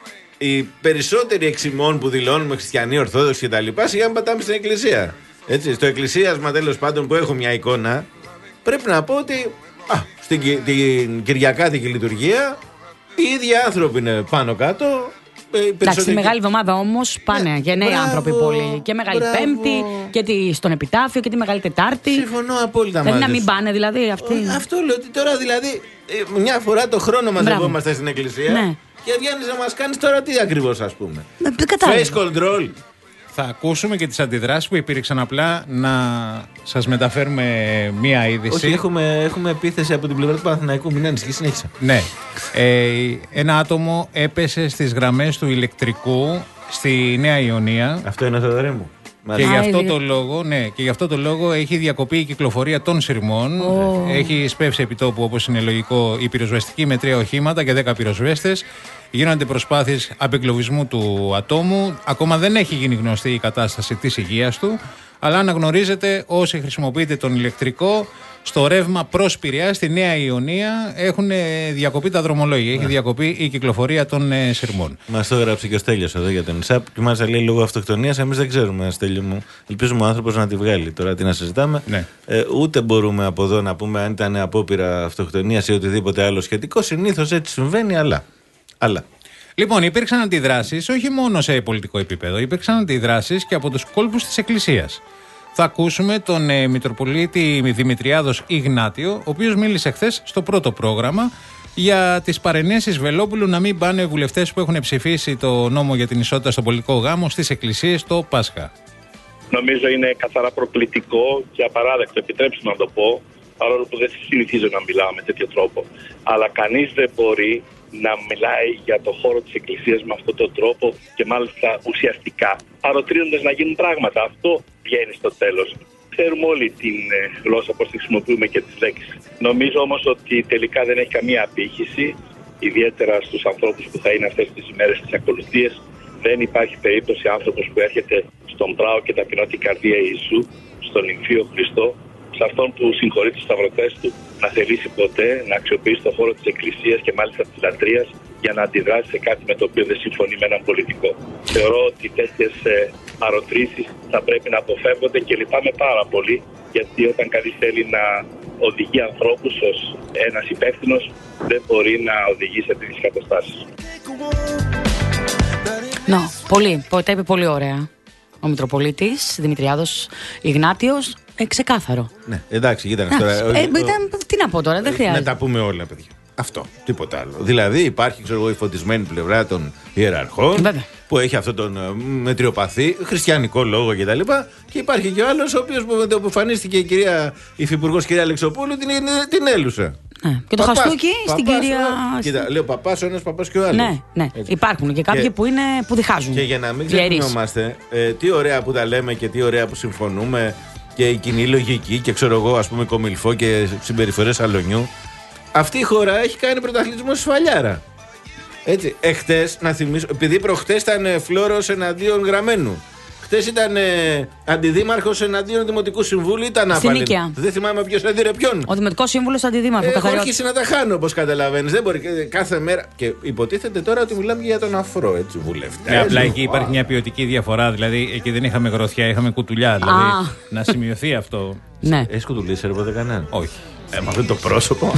Οι περισσότεροι εξημών που δηλώνουμε χριστιανοί, Ορθόδοξοι κτλ. Σιγά μην πατάμε στην εκκλησία. Έτσι, στο εκκλησίασμα τέλος πάντων που έχω μια εικόνα, πρέπει να πω ότι α, στην την Κυριακάτικη λειτουργία οι ίδιοι άνθρωποι είναι πάνω κάτω. Εντάξει, τη Μεγάλη Εβδομάδα όμως πάνε ναι, και νέοι μπράβο, άνθρωποι πολύ. Και Μεγάλη μπράβο. Πέμπτη και τη, στον Επιτάφιο και τη Μεγάλη Τετάρτη. Συμφωνώ απόλυτα μαζί. Δηλαδή να μην πάνε δηλαδή αυτοί. Ο, αυτό λέω ότι τώρα δηλαδή μια φορά το χρόνο μαζευόμαστε στην εκκλησία ναι. και βγαίνεις να μας κάνεις τώρα τι ακριβώς, ας πούμε. Face control. Θα ακούσουμε και τις αντιδράσεις που υπήρξαν, απλά να σας μεταφέρουμε μία είδηση. Όχι, έχουμε, έχουμε επίθεση από την πλευρά του Παναθηναϊκού. Μην ανησυχείς, συνέχισα. Ναι. Ε, ένα άτομο έπεσε στις γραμμές του ηλεκτρικού στη Νέα Ιωνία. Αυτό είναι, Θεοδωρή μου. Και γι' αυτό το λόγο, ναι, και γι' αυτό το λόγο έχει διακοπεί η κυκλοφορία των σειρμών. Oh. Έχει σπεύσει επιτόπου, όπως είναι λογικό, η πυροσβεστική με τρία οχήματα και δέκα πυροσβέστες. Γίνονται προσπάθειες απεγκλωβισμού του ατόμου. Ακόμα δεν έχει γίνει γνωστή η κατάσταση της υγείας του, αλλά αναγνωρίζετε όσοι χρησιμοποιείτε τον ηλεκτρικό στο ρεύμα προς Πειραιά, στη Νέα Ιωνία, έχουν διακοπεί τα δρομολόγια. Έχει διακοπεί η κυκλοφορία των ε, σειρμών. Μας το έγραψε και ο Στέλιος εδώ για τον ΙΣΑΠ και μας λέει λόγω αυτοκτονίας. Εμείς δεν ξέρουμε, Στέλιο μου. Ελπίζουμε ο άνθρωπος να τη βγάλει. Τώρα τι να συζητάμε. Ναι. Ε, ούτε μπορούμε από εδώ να πούμε αν ήταν απόπειρα αυτοκτονίας ή οτιδήποτε άλλο σχετικό. Συνήθως έτσι συμβαίνει, αλλά. αλλά. Λοιπόν, υπήρξαν αντιδράσεις όχι μόνο σε πολιτικό επίπεδο, υπήρξαν αντιδράσεις και από τους κόλπους της Εκκλησίας. Θα ακούσουμε τον ε, Μητροπολίτη Δημητριάδος Ιγνάτιο, ο οποίος μίλησε χθες στο πρώτο πρόγραμμα για τις παρενέσεις Βελόπουλου να μην πάνε βουλευτές που έχουν ψηφίσει το νόμο για την ισότητα στον πολιτικό γάμο στις εκκλησίες το Πάσχα. Νομίζω είναι καθαρά προκλητικό και απαράδεκτο, επιτρέψτε να το πω, παρόλο που δεν συνηθίζω να μιλάω με τέτοιο τρόπο. Αλλά κανείς δεν μπορεί να μιλάει για το χώρο της Εκκλησίας με αυτόν τον τρόπο και μάλιστα ουσιαστικά, παροτρύνοντας να γίνουν πράγματα. Αυτό βγαίνει στο τέλος. Ξέρουμε όλοι την γλώσσα, πώς τη χρησιμοποιούμε και τις λέξεις. Νομίζω όμως ότι τελικά δεν έχει καμία απήχηση, ιδιαίτερα στους ανθρώπους που θα είναι αυτές τις ημέρες τις ακολουθίες. Δεν υπάρχει περίπτωση άνθρωπος που έρχεται στον πράο και ταπεινώ την καρδία Ιησού, στον νυμφίο Χριστό, σε αυτόν που συγχωρεί τους σταυρωτές του, να θελήσει ποτέ να αξιοποιήσει το χώρο της Εκκλησίας και μάλιστα της λατρείας για να αντιδράσει σε κάτι με το οποίο δεν συμφωνεί με έναν πολιτικό. Θεωρώ ότι τέτοιες ε, παροτρήσεις θα πρέπει να αποφεύγονται και λυπάμαι πάρα πολύ, γιατί όταν κανείς θέλει να οδηγεί ανθρώπους ως ένας υπεύθυνος, δεν μπορεί να οδηγεί σε τέτοιες καταστάσεις. No, πολύ, τα είπε πολύ ωραία ο Μητροπολίτης Δημητριάδος Ιγνάτιος. Ε, ξεκάθαρο. Ναι, εντάξει, κοίτανε τώρα. Ε, ήταν, τι να πω τώρα, δεν χρειάζεται. Να τα πούμε όλα, παιδιά. Αυτό, τίποτα άλλο. Δηλαδή υπάρχει, ξέρω εγώ, η φωτισμένη πλευρά των ιεραρχών, Βέβαια. που έχει αυτόν τον μετριοπαθή, χριστιανικό λόγο κτλ. Και, και υπάρχει και ο άλλος, ο οποίος που εμφανίστηκε η κυρία Υφυπουργός κυρία Αλεξοπούλου, την, την έλουσε. Ναι. Και το παπάς, χαστούκι παπάς, στην κυρία. Κοίτα, λέω παπάς ο ένας, παπάς και ο άλλος. Ναι, ναι. Υπάρχουν και κάποιοι και, που, είναι, που διχάζουν. Και για να μην ξεχνιόμαστε, ε, τι ωραία που τα λέμε και τι ωραία που συμφωνούμε και η κοινή λογική και ξέρω εγώ, ας πούμε, κομιλφό και συμπεριφορές σαλονιού. Αυτή η χώρα έχει κάνει πρωταθλητισμό σφαλιάρα. Έτσι. Εχθές, να θυμίσω, επειδή προχτές ήταν φλόρος εναντίον Γραμμένου. Χτες ήταν ε, αντιδήμαρχος εναντίον Δημοτικού Συμβούλου, ήταν άπαλη. Δεν θυμάμαι ποιος έδιρε ποιον. Ο Δημοτικός Σύμβουλος αντιδήμαρχο. Έχω αρχίσει να τα χάνω, όπως καταλαβαίνεις. Δεν μπορεί κάθε μέρα. Και υποτίθεται τώρα ότι μιλάμε για τον αφρό, έτσι, βουλευτές. Ναι, απλά εκεί υπάρχει μια ποιοτική διαφορά. Δηλαδή, εκεί δεν είχαμε γροθιά, είχαμε κουτουλιά. Δηλαδή, να σημειωθεί αυτό. Ναι. Έχεις κουτουλήσει ποτέ κανέναν? Όχι. Ε, μα αυτό το πρόσωπο.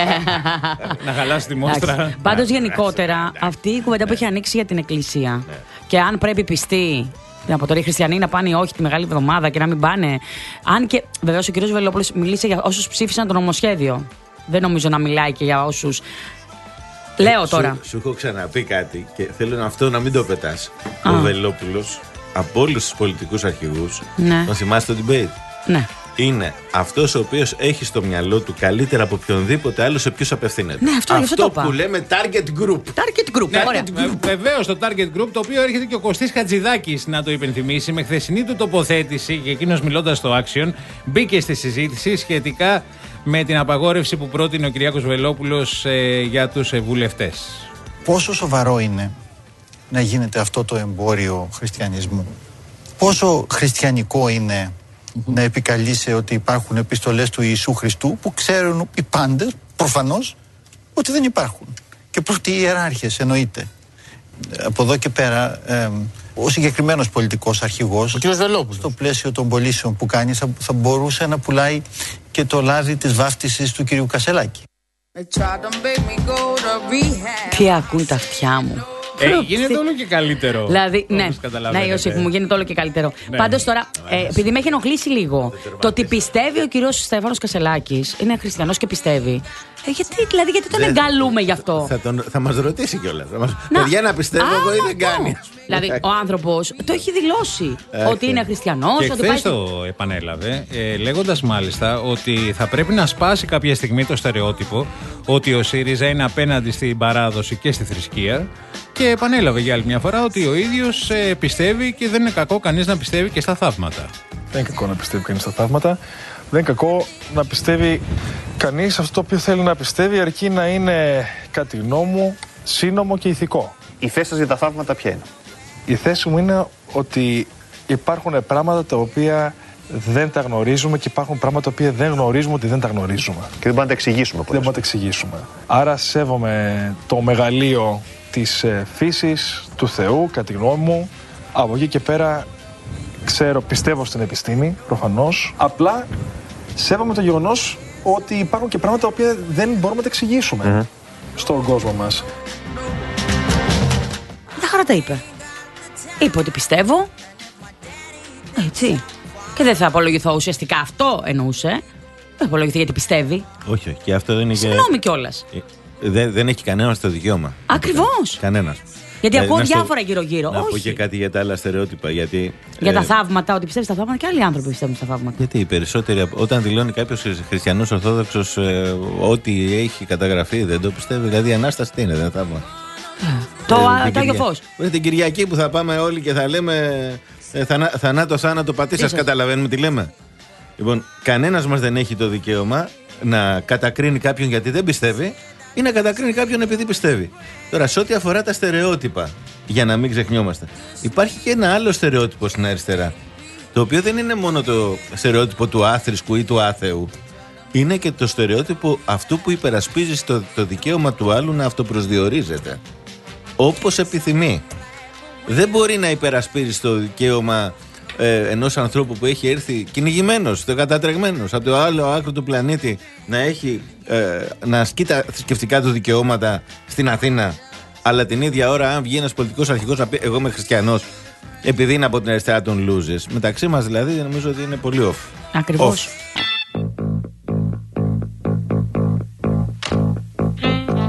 Να χαλάσει τη μόστρα. Πάντως, γενικότερα, αυτή η κουβέντα που έχει ανοίξει για την Εκκλησία και αν πρέπει πιστοί. Από τώρα οι χριστιανοί να πάνε ή όχι τη Μεγάλη Εβδομάδα και να μην πάνε. Αν και βεβαίως ο κ. Βελόπουλος μίλησε για όσους ψήφισαν το νομοσχέδιο. Δεν νομίζω να μιλάει και για όσους. Λέω τώρα. Σου, σου έχω ξαναπεί κάτι και θέλω να αυτό να μην το πετάς. Ο Βελόπουλος από όλους τους πολιτικούς αρχηγούς. Ναι. Τον θυμάστε το debate? Ναι. Είναι αυτός ο οποίος έχει στο μυαλό του καλύτερα από οποιονδήποτε άλλο σε ποιους απευθύνεται. Ναι, αυτό, αυτό το που λέμε target group. Target group, ναι, ωραία. Βεβαίως το target group, το οποίο έρχεται και ο Κωστής Χατζηδάκης να το υπενθυμίσει με χθεσινή του τοποθέτηση και εκείνος μιλώντας στο Action μπήκε στη συζήτηση σχετικά με την απαγόρευση που πρότεινε ο Κυριάκος Βελόπουλος ε, για τους ε, βουλευτές. Πόσο σοβαρό είναι να γίνεται αυτό το εμπόριο χριστιανισμού? Πόσο χριστιανικό είναι να επικαλείσαι ότι υπάρχουν επιστολές του Ιησού Χριστού που ξέρουν οι πάντες προφανώς ότι δεν υπάρχουν και προς τι ιεράρχες εννοείται. Από εδώ και πέρα ε, ο συγκεκριμένος πολιτικός αρχηγός, ο κ. Βελόπουλος, στο πλαίσιο των πωλήσεων που κάνει θα, θα μπορούσε να πουλάει και το λάδι της βάφτισης του κ. Κασελάκη. Τι ακούν τα αυτιά μου. Ε, γίνεται όλο και καλύτερο. Δηλαδή, ναι, ναι, Ιωσήφ μου, γίνεται όλο και καλύτερο. Ναι. Πάντως τώρα, ε, επειδή με έχει ενοχλήσει λίγο, το ότι πιστεύει ο κύριος Στέφανος Κασελάκης, είναι χριστιανός και πιστεύει. Ε, γιατί, δηλαδή, γιατί τον εγκαλούμε γι' αυτό? Θα, τον, θα μας ρωτήσει κιόλας. Παιδιά, να πιστεύω εγώ ή δεν κάνει. Δηλαδή, ο άνθρωπος το έχει δηλώσει ότι είναι χριστιανός. Και χθες το επανέλαβε, ε, λέγοντας μάλιστα ότι θα πρέπει να σπάσει κάποια στιγμή το στερεότυπο ότι ο ΣΥΡΙΖΑ είναι απέναντι στην παράδοση και στη θρησκεία. Και επανέλαβε για άλλη μια φορά ότι ο ίδιος ε, πιστεύει και δεν είναι κακό κανείς να πιστεύει και στα θαύματα. Δεν είναι κακό να πιστεύει κανείς στα θαύματα. Δεν είναι κακό να πιστεύει κανείς αυτό το οποίο θέλει να πιστεύει, αρκεί να είναι κάτι νόμου, σύνομο και ηθικό. Η θέση σας για τα θαύματα ποια είναι? Η θέση μου είναι ότι υπάρχουν πράγματα τα οποία δεν τα γνωρίζουμε και υπάρχουν πράγματα τα οποία δεν γνωρίζουμε ότι δεν τα γνωρίζουμε. Και δεν μπορούμε να τα εξηγήσουμε. Δεν μπορούμε να τα εξηγήσουμε. Άρα σέβομαι το μεγαλείο της ε, φύσης, του Θεού, κατά τη γνώμη μου. Από εκεί και πέρα ξέρω, πιστεύω στην επιστήμη, προφανώς. Απλά σέβομαι το γεγονός ότι υπάρχουν και πράγματα τα οποία δεν μπορούμε να τα εξηγήσουμε mm-hmm. στον κόσμο μας. Μια χαρά τα είπε. Είπε ότι πιστεύω. Έτσι. Και δεν θα απολογηθώ ουσιαστικά. Αυτό εννοούσε. Δεν θα απολογηθεί γιατί πιστεύει. Όχι, όχι. Και αυτό δεν είναι. Συγγνώμη κιόλας. Δεν, δεν έχει κανένας το δικαίωμα. Ακριβώς. Κανένας. Γιατί ε, ακούω διάφορα στο... γύρω-γύρω. Να Όχι. πω και κάτι για τα άλλα στερεότυπα. Γιατί, για ε... τα θαύματα, ότι πιστεύει στα θαύματα και άλλοι άνθρωποι πιστεύουν στα θαύματα. Γιατί οι περισσότεροι, όταν δηλώνει κάποιος χριστιανός Ορθόδοξος ε, ό,τι έχει καταγραφεί, δεν το πιστεύει. Δηλαδή η Ανάσταση τι είναι, δεν θαύμα. Το Άγιο Φως. Την Κυριακή που θα πάμε όλοι και θα λέμε ε, θανά, θανάτο, θάνατο, πατήσας, καταλαβαίνουμε τι λέμε. Λοιπόν, κανένας μας δεν έχει το δικαίωμα να κατακρίνει κάποιον γιατί δεν πιστεύει ή να κατακρίνει κάποιον επειδή πιστεύει. Τώρα, σε ό,τι αφορά τα στερεότυπα, για να μην ξεχνιόμαστε, υπάρχει και ένα άλλο στερεότυπο στην αριστερά. Το οποίο δεν είναι μόνο το στερεότυπο του άθρησκου ή του άθεου. Είναι και το στερεότυπο αυτού που υπερασπίζει το, το δικαίωμα του άλλου να αυτοπροσδιορίζεται όπως επιθυμεί. Δεν μπορεί να υπερασπίζει το δικαίωμα ε, ενός ανθρώπου που έχει έρθει κυνηγημένος, κατατρεγμένος από το άλλο άκρο του πλανήτη να, έχει, ε, να ασκεί τα θρησκευτικά του δικαιώματα στην Αθήνα, αλλά την ίδια ώρα αν βγει ένας πολιτικός αρχηγός να πει εγώ είμαι χριστιανός επειδή είναι από την αριστερά των losers. Μεταξύ μας δηλαδή νομίζω ότι είναι πολύ off. Ακριβώς. Off.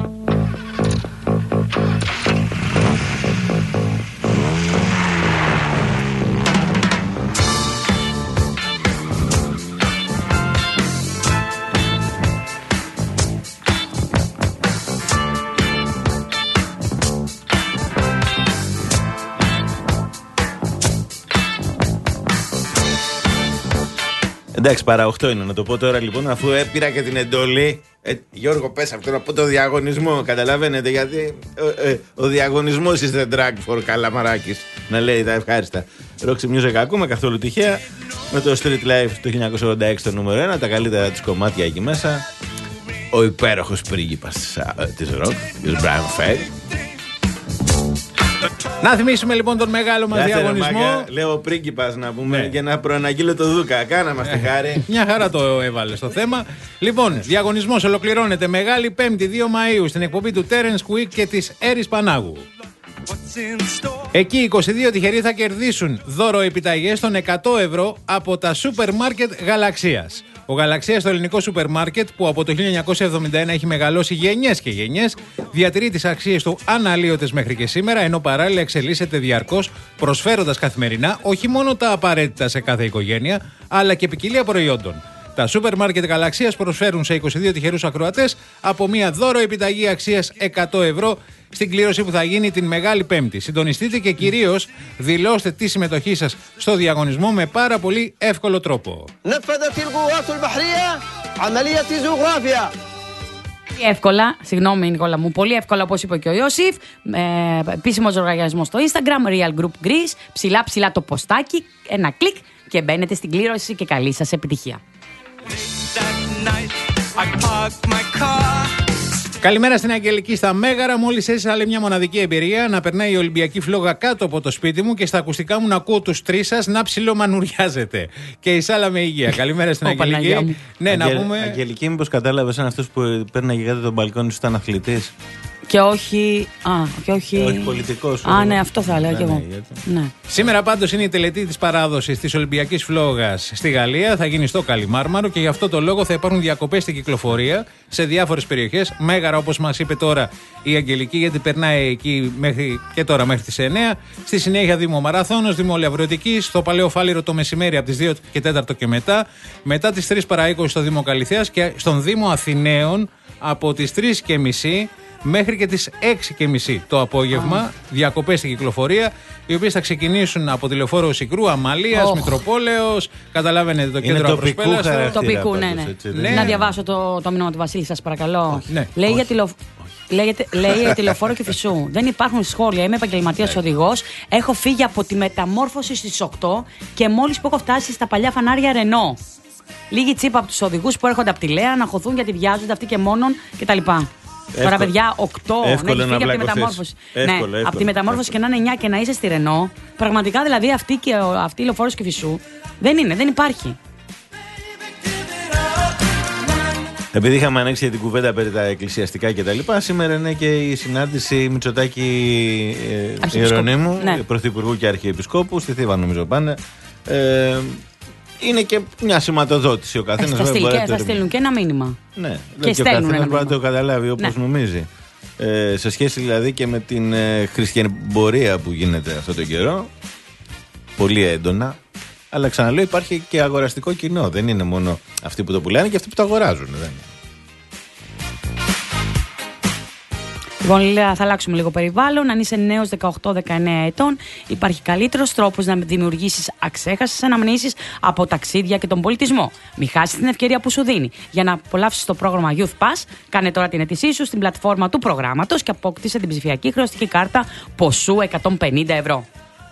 Εντάξει, παρά οκτώ είναι να το πω τώρα λοιπόν, αφού έπειρα και την εντολή. Ε, Γιώργο, πες αυτό από το διαγωνισμό. Καταλαβαίνετε, γιατί ε, ε, ο διαγωνισμός είστε drag for Καλαμαράκης. Να λέει τα ευχάριστα. Roxy Music ακούμε καθόλου τυχαία. Με το Street Life το χίλια εννιακόσια ογδόντα έξι το νούμερο ένα. Τα καλύτερα της κομμάτια εκεί μέσα. Ο υπέροχος πρίγκιπας της rock, της Brian Ferry. Να θυμίσουμε λοιπόν τον μεγάλο μας Λάτε, διαγωνισμό. Μάγκα, λέω πρίγκιπας να πούμε, ναι, και να προαναγγείλω το Δούκα. Κάνα μας τη χάρη. Μια χαρά το έβαλε στο θέμα. Λοιπόν, διαγωνισμός ολοκληρώνεται Μεγάλη Πέμπτη δύο Μαΐου στην εκπομπή του Terence Quick και της Έρης Πανάγου. Εκεί είκοσι δύο τυχεροί θα κερδίσουν δώρο επιταγές των εκατό ευρώ από τα σούπερ μάρκετ Γαλαξίας. Ο Γαλαξίας, το ελληνικό σούπερ μάρκετ που από το χίλια εννιακόσια εβδομήντα ένα έχει μεγαλώσει γενιές και γενιές, διατηρεί τις αξίες του αναλύωτες μέχρι και σήμερα, ενώ παράλληλα εξελίσσεται διαρκώς, προσφέροντας καθημερινά όχι μόνο τα απαραίτητα σε κάθε οικογένεια, αλλά και ποικιλία προϊόντων. Τα σούπερ μάρκετ Γαλαξίας προσφέρουν σε είκοσι δύο τυχερούς ακροατές από μια δώρο επιταγή αξίας εκατό ευρώ στην κλήρωση που θα γίνει την Μεγάλη Πέμπτη. Συντονιστείτε και κυρίως δηλώστε τη συμμετοχή σας στο διαγωνισμό με πάρα πολύ εύκολο τρόπο. Εύκολα, συγγνώμη Νικόλα μου, πολύ εύκολα όπως είπε και ο Ιώσιφ. Ε, επίσημος λογαριασμός στο Instagram, Real Group Greece, ψηλά ψηλά το ποστάκι, ένα κλικ και μπαίνετε στην κλήρωση και καλή σας επιτυχία. Καλημέρα στην Αγγελική στα Μέγαρα. Μόλις έζησα άλλη μια μοναδική εμπειρία να περνάει η Ολυμπιακή φλόγα κάτω από το σπίτι μου και στα ακουστικά μου να ακούω τους τρεις σας να ψιλομανουριάζετε. Και η Σάλα με υγεία. Καλημέρα στην Αγγελική. Ναι, Αγγελ, να πούμε. Αγγελική, μήπως κατάλαβες αν αυτός που πέρναγε κάτω τον μπαλκόνι σου ήταν αθλητής. Και όχι. Α, και όχι. όχι πολιτικός. Α, ναι, αυτό θα έλεγα κι εγώ. Ναι. Σήμερα πάντως είναι η τελετή της παράδοσης της Ολυμπιακής Φλόγας στη Γαλλία. Θα γίνει στο Καλιμάρμαρο και γι' αυτό το λόγο θα υπάρχουν διακοπές στην κυκλοφορία σε διάφορες περιοχές. Μέγαρα, όπως μας είπε τώρα η Αγγελική, γιατί περνάει εκεί μέχρι, και τώρα μέχρι τις εννιά. Στη συνέχεια Δήμο Μαραθώνος, Δήμο Λεωβρωτικής, στο Παλαιό Φάληρο το μεσημέρι από τις δύο και τέσσερα και μετά. Μετά τις τρεις παρά είκοσι στο Δήμο Καλιθέας και στον Δήμο Αθηναίων από τις τρεις και μισή μέχρι και τις έξι και μισή το απόγευμα, oh. διακοπές στην κυκλοφορία, οι οποίες θα ξεκινήσουν από τη Λεωφόρο Σικρού, Αμαλίας, oh. Μητροπόλεως. Καταλαβαίνετε το κέντρο απροσπέλασης. Τοπικού, ναι, ναι. Έτσι, ναι. Να διαβάσω το, το μήνυμα του Βασίλη, σας παρακαλώ. Ναι. Λέει, για τηλεο... Λέγεται, λέει για τηλεοφόρο και Φυσού. Δεν υπάρχουν σχόλια. Είμαι επαγγελματίας οδηγός. Έχω φύγει από τη μεταμόρφωση στις οκτώ και μόλις που έχω φτάσει στα παλιά φανάρια Ρενό. Λίγη τσίπα από τους οδηγούς που έρχονται από τη Λέα να χωθούν γιατί βιάζονται αυτοί και μόνον κτλ. Εύκολο. Τώρα, παιδιά, οκτώ να έχει φύγει από τη μεταμόρφωση. Εύκολο, ναι, εύκολο, από τη μεταμόρφωση εύκολο. Και να είναι εννιά και να είσαι στη Ρενό. Πραγματικά δηλαδή αυτή, και, αυτή η Λεωφόρος και Φυσού δεν είναι, δεν υπάρχει. Επειδή είχαμε ανοίξει για την κουβέντα περί τα εκκλησιαστικά κτλ., σήμερα είναι και η συνάντηση Μητσοτάκη ε, Ιερονύμου, ναι. Πρωθυπουργού και Αρχιεπισκόπου. Στη Θήβα νομίζω πάνε. Ε, είναι και μια σηματοδότηση ο καθένας. Θα, στείλ, θα στείλουν και ένα μήνυμα. Ναι, και, και ο καθένας μπορεί να το καταλάβει όπως ναι. νομίζει. Ε, σε σχέση δηλαδή και με την ε, χριστιανοπορία που γίνεται αυτό τον καιρό, πολύ έντονα. Αλλά ξαναλέω, υπάρχει και αγοραστικό κοινό. Δεν είναι μόνο αυτοί που το πουλάνε και αυτοί που το αγοράζουν. Δεν είναι. Λοιπόν, Λίλα, θα αλλάξουμε λίγο περιβάλλον. Αν είσαι νέος δεκαοκτώ δεκαεννέα ετών, υπάρχει καλύτερος τρόπος να δημιουργήσεις αξέχαστες αναμνήσεις από ταξίδια και τον πολιτισμό. Μην χάσεις την ευκαιρία που σου δίνει. Για να απολαύσεις το πρόγραμμα Youth Pass, κάνε τώρα την αίτησή σου στην πλατφόρμα του προγράμματος και απόκτησε την ψηφιακή χρεωστική κάρτα ποσού εκατόν πενήντα ευρώ.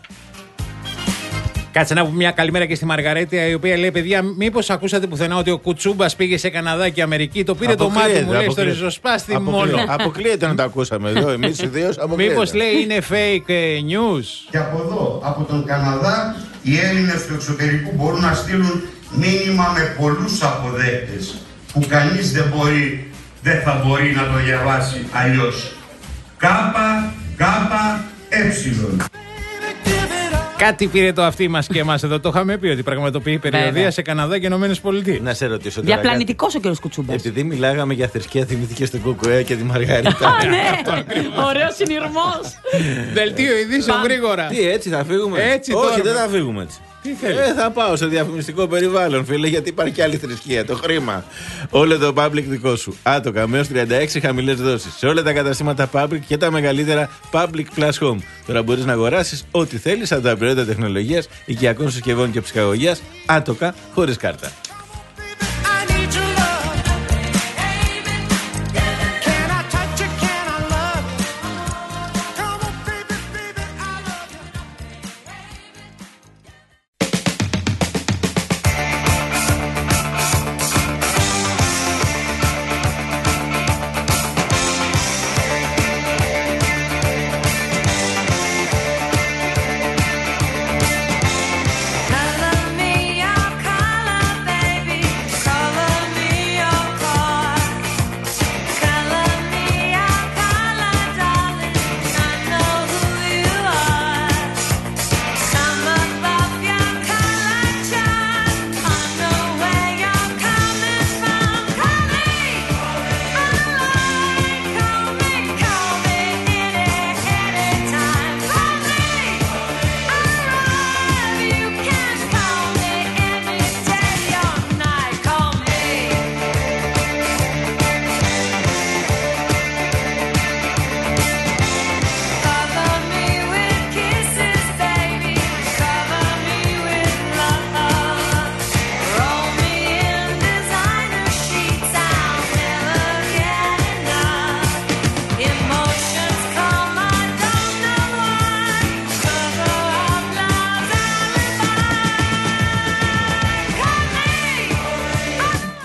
Κάτσε να πούμε μια καλημέρα και στη Μαργαρέτη, η οποία λέει: παιδιά, μήπως ακούσατε πουθενά ότι ο Κουτσούμπας πήγε σε Καναδά και Αμερική? Το πήρε το μάτι μου, λέει, στο ριζοσπάστη μόνο. Αποκλείεται να το ακούσαμε εδώ, εμείς οι δύο. Μήπως λέει είναι fake news? Και από εδώ, από τον Καναδά, οι Έλληνες του εξωτερικού μπορούν να στείλουν μήνυμα με πολλούς αποδέκτες, που κανείς δεν μπορεί, δεν θα μπορεί να το διαβάσει αλλιώς. Κάπα, κάπα, έψιλον. Κάτι πήρε το αυτί μας και εμάς εδώ. Το είχαμε πει ότι πραγματοποιεί περιοδεία σε Καναδά και Ηνωμένες Πολιτείες. Να σε ρωτήσω τώρα. Διαπλανητικός ο κ. Κουτσούμπας. Επειδή μιλάγαμε για θρησκεία, θυμήθηκε στον Κουκουέ και τη Μαργαρίτα. Α, ναι! Ωραίος συνειρμός. Δελτίο ειδήσεων γρήγορα. Τι, έτσι θα φύγουμε? Έτσι, όχι, τώρα. δεν θα φύγουμε έτσι. Τι θέλει? Ε, θα πάω σε διαφημιστικό περιβάλλον, φίλε, γιατί υπάρχει και άλλη θρησκεία. Το χρήμα. Όλο το public δικό σου. Άτοκα με έως τριάντα έξι χαμηλές δόσεις. Σε όλα τα καταστήματα public και τα μεγαλύτερα public plus home. Τώρα μπορείς να αγοράσεις ό,τι θέλεις από τα προϊόντα τεχνολογίας, οικιακών συσκευών και ψυχαγωγίας. Άτοκα χωρίς κάρτα.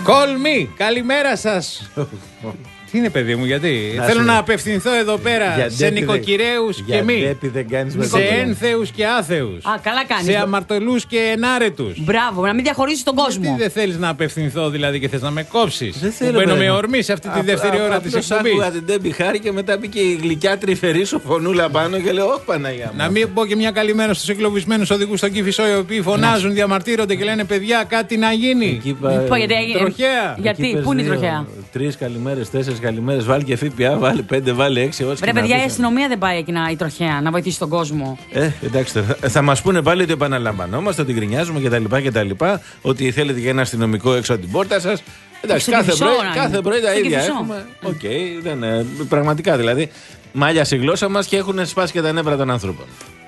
Call me, καλημέρα σας. Τι είναι, παιδί μου, γιατί να θέλω να απευθυνθώ εδώ πέρα για σε νοικοκυρέους και μη, σε ένθεους και άθεους. Α, καλά κάνεις. Σε αμαρτωλούς και ενάρετους. Μπράβο, να μην διαχωρίσεις τον κόσμο. Γιατί δεν θέλεις να απευθυνθώ δηλαδή και θες να με κόψεις? Δεν θέλω. Μπαίνω με ορμή σε αυτή τη δεύτερη ώρα της εκπομπής. Άκουγα την Ντέμπι Χάρη και μετά μπήκε η γλυκιά τρυφερή σου φωνούλα πάνω και λέω: όχι, Παναγιά μου. Να μην πω και μια καλημέρα στους εγκλωβισμένους οδηγούς στον Κηφισό, οι οποίοι φωνάζουν, διαμαρτύρονται και λένε: παιδιά, κάτι να γίνει. Τροχέα. Γιατί, πού είναι η τροχέα? Τρεις καλημέρες, τέσσερις καλημέρες, βάλει και ΦΠΑ, βάλει πέντε, βάλει έξι. Βρε, παιδιά, η αστυνομία δεν πάει εκεί να, η τροχέα να βοηθήσει τον κόσμο. Ε, εντάξει, θα, θα μας πούνε πάλι ότι επαναλαμβανόμαστε, ότι γκρινιάζουμε κτλ. Ότι θέλετε και ένα αστυνομικό έξω από την πόρτα σας. Εντάξει, κάθε πρωί, κάθε πρωί τα ίδια έχουμε. Οκ, okay, δεν είναι. Πραγματικά δηλαδή. Μάλια στη γλώσσα μας και έχουν σπάσει και τα νεύρα των ανθρώπων.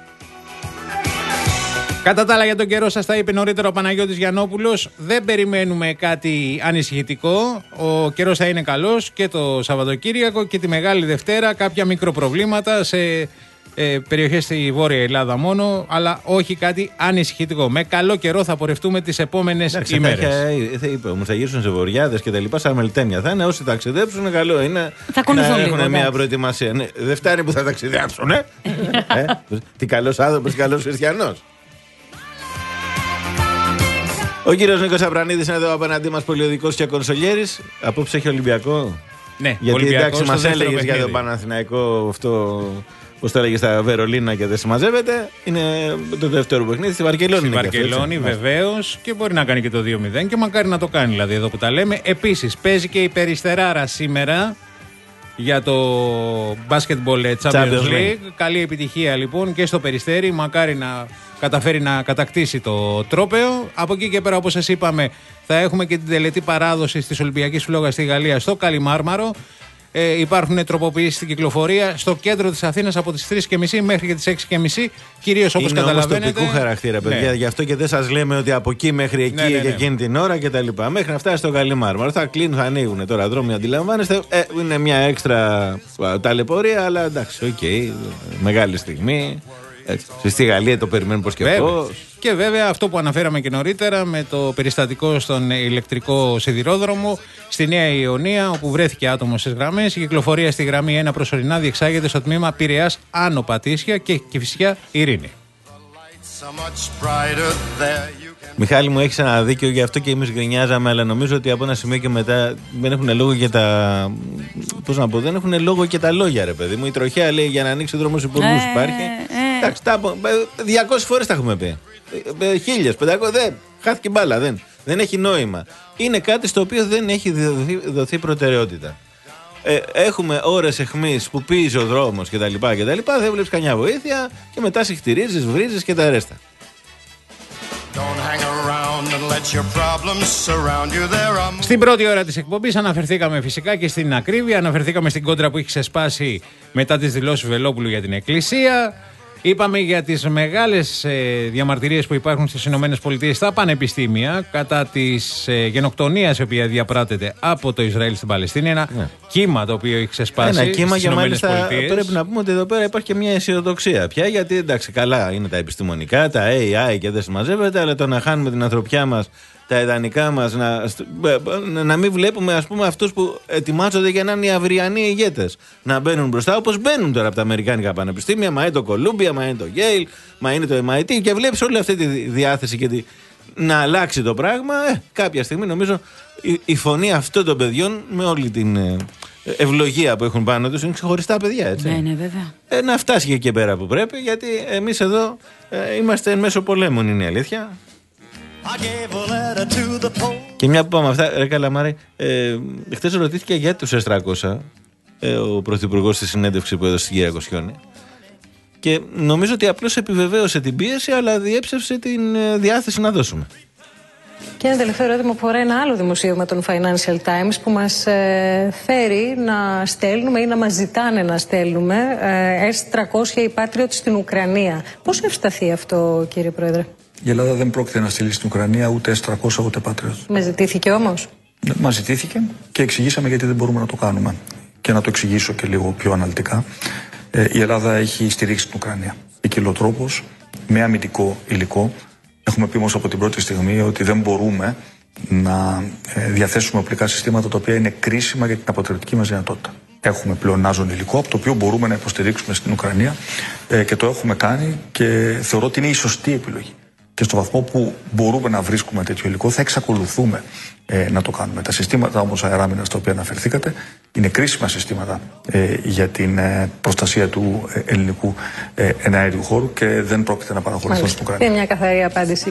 Κατά τα άλλα, για τον καιρό, σας τα είπε νωρίτερα ο Παναγιώτης Γιαννόπουλος. Δεν περιμένουμε κάτι ανησυχητικό. Ο καιρός θα είναι καλός και το Σαββατοκύριακο και τη Μεγάλη Δευτέρα. Κάποια μικροπροβλήματα σε ε, περιοχές στη Βόρεια Ελλάδα μόνο, αλλά όχι κάτι ανησυχητικό. Με καλό καιρό θα πορευτούμε τις επόμενες Εντάξει, ημέρες. Θα, είπε όμως, θα γυρίσουν σε βοριάδες και τα λοιπά, σαν μελτέμια. Θα είναι όσοι ταξιδέψουν, καλό είναι. Θα να έχουν μια προετοιμασία. Ναι, δεν φτάνει που θα ταξιδέψουν, ε. ε τι καλός άνθρωπος, τι καλός χριστιανός. Ο κύριος Νίκος Απρανίδης είναι εδώ απέναντί μας, πολιοδικός και κονσολιέρης. Απόψε έχει Ολυμπιακό. Ναι, γιατί εντάξει, μας έλεγες για το Παναθηναϊκό αυτό, πώς το έλεγες, στα Βερολίνα και δεν συμμαζεύεται. Είναι το δεύτερο παιχνίδι στη Βαρκελόνη. Στη Βαρκελόνη, βεβαίως, και μπορεί να κάνει και το δύο μηδέν και μακάρι να το κάνει, δηλαδή, εδώ που τα λέμε. Επίσης, παίζει και η Περιστεράρα σήμερα για το Basketball Champions League. League. Καλή επιτυχία λοιπόν και στο Περιστέρι. Μακάρι να καταφέρει να κατακτήσει το τρόπαιο. Από εκεί και πέρα, όπως σας είπαμε, θα έχουμε και την τελετή παράδοση της Ολυμπιακής Φλόγας στη Γαλλία στο Καλιμάρμαρο. Ε, υπάρχουν τροποποιήσεις στην κυκλοφορία στο κέντρο της Αθήνας από τις τρεις και μισή μέχρι και τις έξι και μισή. Κυρίως όπως είναι καταλαβαίνετε. Είναι τοπικού χαρακτήρα, παιδιά. Ναι. Γι' αυτό και δεν σας λέμε ότι από εκεί μέχρι εκεί ναι, ναι, ναι. και εκείνη την ώρα κτλ. Μέχρι να φτάσει στο Καλιμάρμαρο. Θα κλείνουν, θα ανοίγουν τώρα δρόμοι, αντιλαμβάνεστε. Ε, είναι μια έξτρα ταλαιπωρία, αλλά εντάξει, οκ. Okay, μεγάλη στιγμή. Έτσι. Στη Γαλλία το περιμένουν πως και πώς. Και βέβαια αυτό που αναφέραμε και νωρίτερα με το περιστατικό στον ηλεκτρικό σιδηρόδρομο στη Νέα Ιωνία, όπου βρέθηκε άτομο στις γραμμές. Η κυκλοφορία στη γραμμή ένα προσωρινά διεξάγεται στο τμήμα Πειραιάς Άνω Πατήσια και Κηφισιά Ειρήνη. Μιχάλη μου, έχεις ένα δίκιο, γι' αυτό και εμείς γκρινιάζαμε, αλλά νομίζω ότι από ένα σημείο και μετά δεν έχουν λόγο και τα. Πώς να πω, δεν έχουν λόγο και τα λόγια, ρε παιδί μου. Η τροχέα λέει για να ανοίξει ο δρόμος υπουργούς ε, υπάρχει. Ε. Εντάξει, διακόσιες φορές τα έχουμε πει. Χίλιες, πεντακόσιες, δεν. Χάθηκε μπάλα, δεν. Δεν έχει νόημα. Είναι κάτι στο οποίο δεν έχει δοθεί, δοθεί προτεραιότητα. Ε, έχουμε ώρες αιχμής που πίζει ο δρόμος κτλ. Δεν βλέπεις καμιά βοήθεια και μετά συχτηρίζεις, βρίζεις και τα ρέστα. Στην πρώτη ώρα της εκπομπής αναφερθήκαμε φυσικά και στην ακρίβεια, αναφερθήκαμε στην κόντρα που έχει ξεσπάσει μετά τις δηλώσεις Βελόπουλου για την Εκκλησία. Είπαμε για τις μεγάλες ε, διαμαρτυρίες που υπάρχουν στις ΗΠΑ στα πανεπιστήμια κατά της ε, γενοκτονίας η οποία διαπράττεται από το Ισραήλ στην Παλαιστίνη. Ένα ναι. κύμα το οποίο έχει ξεσπάσει. Ένα κύμα και μάλιστα πρέπει να πούμε ότι εδώ πέρα υπάρχει και μια αισιοδοξία πια, γιατί εντάξει, καλά είναι τα επιστημονικά, τα έι άι και δεν συμμαζεύεται, αλλά το να χάνουμε την ανθρωπιά μας, τα ιδανικά μας, να, να μην βλέπουμε ας πούμε αυτούς που ετοιμάζονται για να είναι οι αυριανοί ηγέτες να μπαίνουν μπροστά, όπως μπαίνουν τώρα από τα αμερικάνικα πανεπιστήμια, μα είναι το Κολούμπια, μα είναι το Yale, μα είναι το εμ άι τι, και βλέπεις όλη αυτή τη διάθεση και τη, να αλλάξει το πράγμα. Ε, κάποια στιγμή νομίζω η, η φωνή αυτών των παιδιών με όλη την ε, ευλογία που έχουν πάνω τους είναι ξεχωριστά παιδιά, έτσι. Ναι, ναι, βέβαια. Ε, να φτάσει και εκεί πέρα που πρέπει, γιατί εμείς εδώ ε, είμαστε εν μέσω πολέμων, είναι η αλήθεια. Και μια που πάμε αυτά, ρε Καλαμάρη, ε, χτες ρωτήθηκε για τους ες τριακόσια ε, ο Πρωθυπουργός στη συνέντευξη που έδωσε στην κυρία Κοσιόνη, και νομίζω ότι απλώς επιβεβαίωσε την πίεση, αλλά διέψευσε την ε, διάθεση να δώσουμε. Και ένα τελευταίο ερώτημα που αφορά ένα άλλο δημοσίευμα των Financial Times που μας ε, φέρει να στέλνουμε ή να μας ζητάνε να στέλνουμε ε, ες τριακόσια οι Patriot στην Ουκρανία. Πώς ευσταθεί αυτό, κύριε Πρόεδρε? Η Ελλάδα δεν πρόκειται να στείλει στην Ουκρανία ούτε ες τριακόσια ούτε Patriot. Με ζητήθηκε όμως? Ναι, μας ζητήθηκε και εξηγήσαμε γιατί δεν μπορούμε να το κάνουμε. Και να το εξηγήσω και λίγο πιο αναλυτικά. Ε, η Ελλάδα έχει στηρίξει την Ουκρανία. Ποικιλοτρόπως, με αμυντικό υλικό. Έχουμε πει όμως από την πρώτη στιγμή ότι δεν μπορούμε να διαθέσουμε οπλικά συστήματα τα οποία είναι κρίσιμα για την αποτρεπτική μας δυνατότητα. Έχουμε πλεονάζον υλικό από το οποίο μπορούμε να υποστηρίξουμε στην Ουκρανία ε, και το έχουμε κάνει και θεωρώ ότι είναι η σωστή επιλογή. Και στο βαθμό που μπορούμε να βρίσκουμε τέτοιο υλικό θα εξακολουθούμε ε, να το κάνουμε. Τα συστήματα όμως αεράμινας στα οποία αναφερθήκατε είναι κρίσιμα συστήματα ε, για την ε, προστασία του ε, ελληνικού ε, εναέριου χώρου και δεν πρόκειται να παραχωρηθούν στην Ουκρανία. Είναι μια καθαρή απάντηση.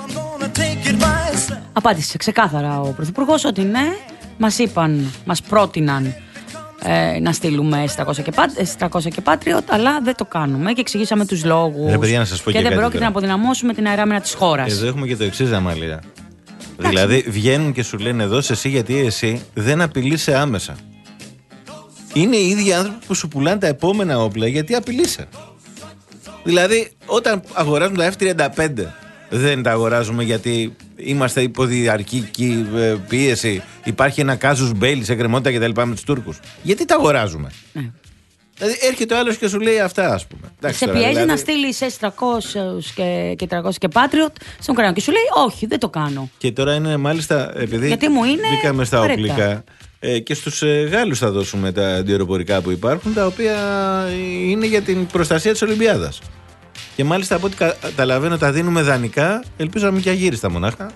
Απάντησε ξεκάθαρα ο Πρωθυπουργός ότι ναι, μας είπαν, μας πρότειναν ε, να στείλουμε ες τριακόσια και Patriot, αλλά δεν το κάνουμε και εξηγήσαμε τους λόγους. Ρε παιδιά, να σας πω και, και δεν κάτι πρόκειται τώρα. να αποδυναμώσουμε την αεράμενα της χώρας. Εδώ έχουμε και το εξής, Αμάλια. Δηλαδή βγαίνουν και σου λένε δώσε εσύ γιατί εσύ δεν απειλείσαι άμεσα. Είναι οι ίδιοι άνθρωποι που σου πουλάνε τα επόμενα όπλα γιατί απειλείσαι. Δηλαδή όταν αγοράζουν τα εφ τριάντα πέντε δεν τα αγοράζουμε γιατί είμαστε υπό διαρκή πίεση, υπάρχει ένα κάζους μπέιλι σε κρεμότητα κτλ. Με τους Τούρκους. Γιατί τα αγοράζουμε. Ναι. Δηλαδή έρχεται ο άλλος και σου λέει αυτά, ας πούμε. Εντάξει, σε τώρα, πιέζει δηλαδή... να στείλει ες τριακόσια και τριακόσια και Patriot στον Ουκρανία και σου λέει όχι, δεν το κάνω. Και τώρα είναι μάλιστα επειδή γιατί μου είναι μπήκαμε στα απαραίτητα. οπλικά ε, και στους ε, Γάλλους θα δώσουμε τα αντιεροπορικά που υπάρχουν, τα οποία είναι για την προστασία της Ολυμπιάδας. Και μάλιστα από ό,τι καταλαβαίνω τα δίνουμε δανεικά, ελπίζω να μην και αγύριστα μονάχα.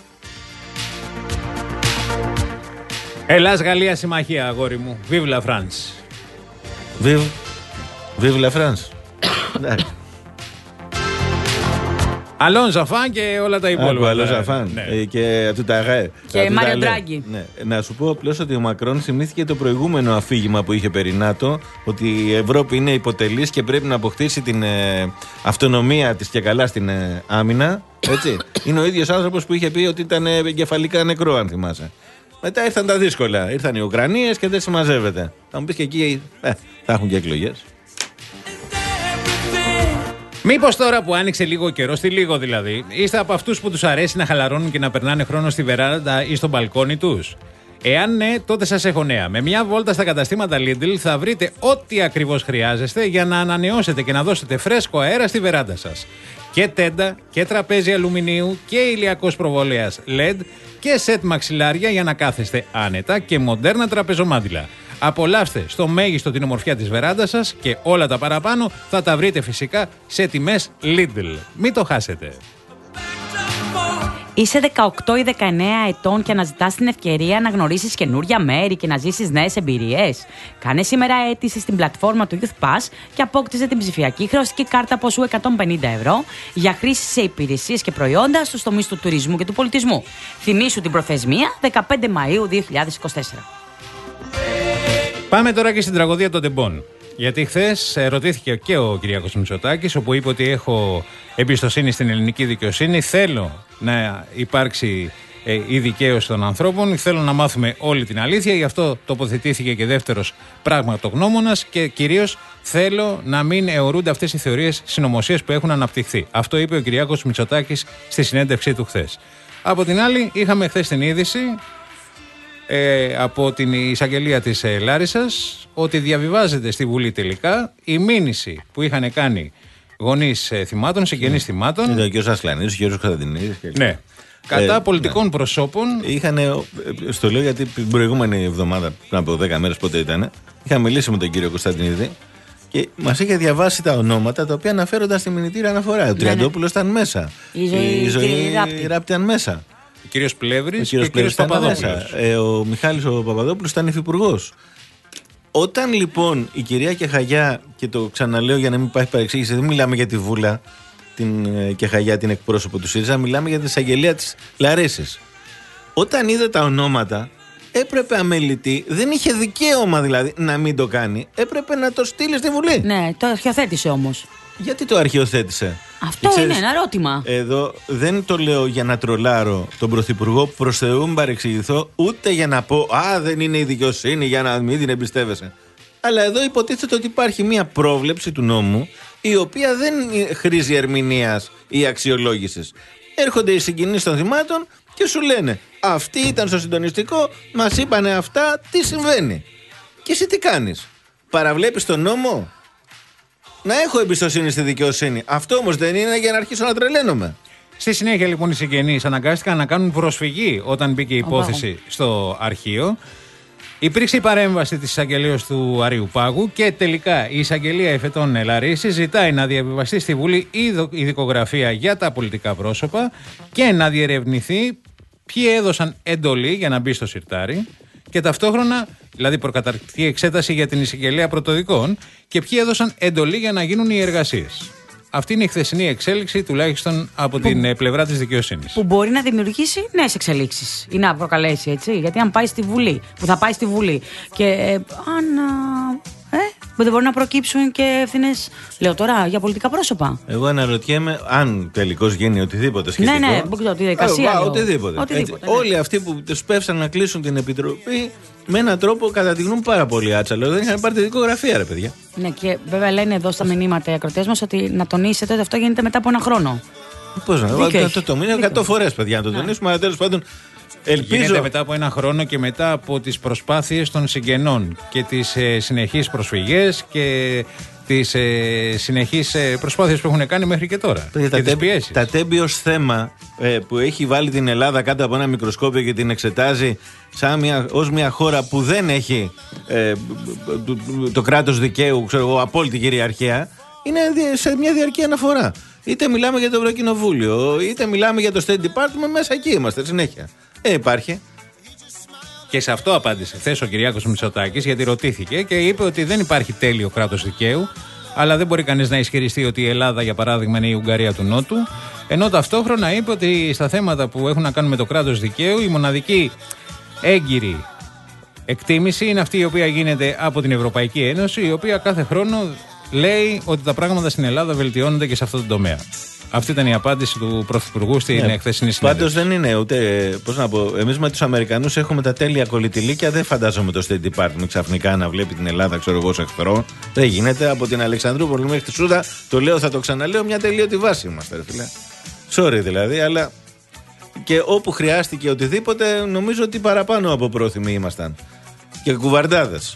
Ελλάς-Γαλλία συμμαχία, αγόρι μου. Vive la France. Vive, Vive la France. Εντάξει. Αλόν Ζαφάν και όλα τα υπόλοιπα. Αλόν Ζαφάν ναι. και του Ταγέ. Και Μάριο Ντράγκη. Ναι. Να σου πω απλώς ότι ο Μακρόν θυμήθηκε το προηγούμενο αφήγημα που είχε περί ΝΑΤΟ, ότι η Ευρώπη είναι υποτελής και πρέπει να αποκτήσει την ε, αυτονομία της και καλά στην ε, άμυνα. Έτσι. Είναι ο ίδιος άνθρωπος που είχε πει ότι ήταν ε, εγκεφαλικά νεκρό, αν θυμάσαι. Μετά ήρθαν τα δύσκολα. Ήρθαν οι Ουκρανίες και δεν συμμαζεύεται. Θα μου πεις και εκεί ε, θα έχουν και εκλογές. Μήπως τώρα που άνοιξε λίγο καιρό, στη λίγο δηλαδή, είστε από αυτούς που τους αρέσει να χαλαρώνουν και να περνάνε χρόνο στη βεράντα ή στο μπαλκόνι τους? Εάν ναι, τότε σας έχω νέα. Με μια βόλτα στα καταστήματα Lidl θα βρείτε ό,τι ακριβώς χρειάζεστε για να ανανεώσετε και να δώσετε φρέσκο αέρα στη βεράντα σας. Και τέντα και τραπέζι αλουμινίου και ηλιακός προβολέας ελ ι ντι και σετ μαξιλάρια για να κάθεστε άνετα και μοντέρνα τραπεζομάντιλα. Απολαύστε στο μέγιστο την ομορφιά της βεράντας σας και όλα τα παραπάνω θα τα βρείτε φυσικά σε τιμές Lidl. Μην το χάσετε. Είσαι δεκαοκτώ ή δεκαεννέα ετών και αναζητάς την ευκαιρία να γνωρίσεις καινούρια μέρη και να ζήσεις νέες εμπειρίες? Κάνε σήμερα αίτηση στην πλατφόρμα του Youth Pass και απόκτησε την ψηφιακή χρεωστική κάρτα ποσού εκατόν πενήντα ευρώ για χρήση σε υπηρεσίες και προϊόντα στους τομείς του τουρισμού και του πολιτισμού. Θυμήσου την προθεσμία δεκαπέντε Μαΐου δύο χιλιάδες είκοσι τέσσερα. Πάμε τώρα και στην τραγωδία των τεμπών. Γιατί χθες ρωτήθηκε και ο Κυριάκος Μητσοτάκης, όπου είπε ότι έχω εμπιστοσύνη στην ελληνική δικαιοσύνη, θέλω να υπάρξει ε, η δικαίωση των ανθρώπων, θέλω να μάθουμε όλη την αλήθεια, γι' αυτό τοποθετήθηκε και δεύτερος πραγματογνώμονας και κυρίως θέλω να μην αιωρούνται αυτές οι θεωρίες συνωμοσίας που έχουν αναπτυχθεί. Αυτό είπε ο Κυριάκος Μητσοτάκης στη συνέντευξή του χθες. Από την άλλη, είχαμε χθες την είδηση Ε, από την εισαγγελία της ε, Λάρισσας ότι διαβιβάζεται στη Βουλή τελικά η μήνυση που είχαν κάνει γονείς ε, θυμάτων, συγγενείς θυμάτων. Ήταν και ο Σασκλανίδης, ο κ. Κωνσταντινίδης. Ναι. Κατά ε, πολιτικών ναι. προσώπων. Είχαν, στο λέω γιατί την προηγούμενη εβδομάδα, πριν από δέκα μέρες πότε ήταν, είχα μιλήσει με τον κύριο Κωνσταντινίδη και μας είχε διαβάσει τα ονόματα τα οποία αναφέρονταν στη μηνυτήρια αναφορά. Ο Τριαντόπουλος ήταν μέσα. Η ζωή, η ζωή Ράπτη. Ράπτη ήταν μέσα. Ο κύριος Πλεύρης και ο κύριος Παπαδόπουλος. Ε, ο Μιχάλης ο Παπαδόπουλος ήταν υφυπουργός. Όταν λοιπόν η κυρία Κεχαγιά, και το ξαναλέω για να μην υπάρχει παρεξήγηση, δεν μιλάμε για τη Βούλα την ε, Κεχαγιά, την εκπρόσωπο του ΣΥΡΙΖΑ, μιλάμε για την εισαγγελία της Λαρίσης. Όταν είδε τα ονόματα, έπρεπε αμελητή, δεν είχε δικαίωμα δηλαδή να μην το κάνει, έπρεπε να το στείλει στη Βουλή. Ναι, το αρχιοθέτησε όμως. Γιατί το αρχιοθέτησε? Αυτό ξέρεις, είναι ένα ερώτημα. Εδώ δεν το λέω για να τρολάρω τον Πρωθυπουργό, προς Θεού μην παρεξηγηθώ, ούτε για να πω «Α, δεν είναι η δικαιοσύνη για να μην την εμπιστεύεσαι». Αλλά εδώ υποτίθεται ότι υπάρχει μια πρόβλεψη του νόμου η οποία δεν χρήζει ερμηνείας ή αξιολόγησης. Έρχονται οι συγγενείς των θυμάτων και σου λένε «Αυτοί ήταν στο συντονιστικό, μας είπανε αυτά, τι συμβαίνει?» Και εσύ τι κάνεις? Παραβλέπεις τον νόμο? Να έχω εμπιστοσύνη στη δικαιοσύνη. Αυτό όμως δεν είναι για να αρχίσω να τρελαίνομαι. Στη συνέχεια λοιπόν οι συγγενείς αναγκάστηκαν να κάνουν προσφυγή όταν μπήκε η υπόθεση oh, στο αρχείο. Υπήρξε η παρέμβαση της εισαγγελίας του Αριουπάγου και τελικά η εισαγγελία εφετών Λαρίσης ζητάει να διαβιβαστεί στη Βουλή η δικογραφία για τα πολιτικά πρόσωπα και να διερευνηθεί ποιοι έδωσαν εντολή για να μπει στο σιρτάρι και ταυτόχρονα, δηλαδή προκαταρκτική εξέταση για την εισαγγελία πρωτοδικών και ποιοι έδωσαν εντολή για να γίνουν οι εργασίες. Αυτή είναι η χθεσινή εξέλιξη, τουλάχιστον από που, την πλευρά της δικαιοσύνης. Που μπορεί να δημιουργήσει νέες εξελίξεις ή να προκαλέσει, έτσι. Γιατί αν πάει στη Βουλή, που θα πάει στη Βουλή και ε, αν. Ε, δεν μπορεί να προκύψουν και ευθύνες, λέω τώρα, για πολιτικά πρόσωπα. Εγώ αναρωτιέμαι αν τελικώς γίνει οτιδήποτε σχετικό. Ναι, ναι, μπορεί να τη διαδικασία. Οτιδήποτε. οτιδήποτε ναι. Όλοι αυτοί που τους πέφτουν να κλείσουν την επιτροπή με έναν τρόπο καταδεικνύουν πάρα πολύ άτσαλο. Δεν είχαν πάρει τη δικογραφία, ρε παιδιά. Ναι, και βέβαια λένε εδώ στα μηνύματα οι ακροτές μας ότι να τονίσετε ότι αυτό γίνεται μετά από ένα χρόνο. Πώς να το, το, το μήνυμα εκατό φορές, παιδιά, να το τονίσουμε, αλλά τέλος πάντων. Ελπίζω... Γίνεται μετά από ένα χρόνο και μετά από τις προσπάθειες των συγγενών και τις ε, συνεχείς προσφυγές και τις ε, συνεχείς ε, προσπάθειες που έχουν κάνει μέχρι και τώρα. Και τα, τέμπ, τα τέμπη ως θέμα ε, που έχει βάλει την Ελλάδα κάτω από ένα μικροσκόπιο και την εξετάζει σαν μια, ως μια χώρα που δεν έχει ε, το, το, το κράτος δικαίου, ξέρω εγώ, απόλυτη κυριαρχία, είναι σε μια διαρκή αναφορά. Είτε μιλάμε για το Ευρωκοινοβούλιο, είτε μιλάμε για το State Department, μέσα εκεί είμαστε συνέχεια. Ε, υπάρχει. Και σε αυτό απάντησε χθες ο Κυριάκος Μητσοτάκης, γιατί ρωτήθηκε και είπε ότι δεν υπάρχει τέλειο κράτος δικαίου, αλλά δεν μπορεί κανείς να ισχυριστεί ότι η Ελλάδα, για παράδειγμα, είναι η Ουγγαρία του Νότου. Ενώ ταυτόχρονα είπε ότι στα θέματα που έχουν να κάνουν με το κράτος δικαίου, η μοναδική έγκυρη εκτίμηση είναι αυτή η οποία γίνεται από την Ευρωπαϊκή Ένωση, η οποία κάθε χρόνο λέει ότι τα πράγματα στην Ελλάδα βελτιώνονται και σε αυτό το τομέα. Αυτή ήταν η απάντηση του Πρωθυπουργού στην ναι, χθεσινή συνέντευξη. Πάντως δεν είναι ούτε. Πώς να πω, εμείς με τους Αμερικανούς έχουμε τα τέλεια κολλητηλίκια. Δεν φαντάζομαι το State Department ξαφνικά να βλέπει την Ελλάδα, ξέρω εγώ, ως εχθρό. Δεν γίνεται. Από την Αλεξανδρούπολη μέχρι τη Σούδα, το λέω, θα το ξαναλέω, μια τελείωτη βάση είμαστε, ρε φίλε. Sorry δηλαδή, αλλά και όπου χρειάστηκε οτιδήποτε, νομίζω ότι παραπάνω από πρόθυμοι ήμασταν. Και κουβαρντάδες.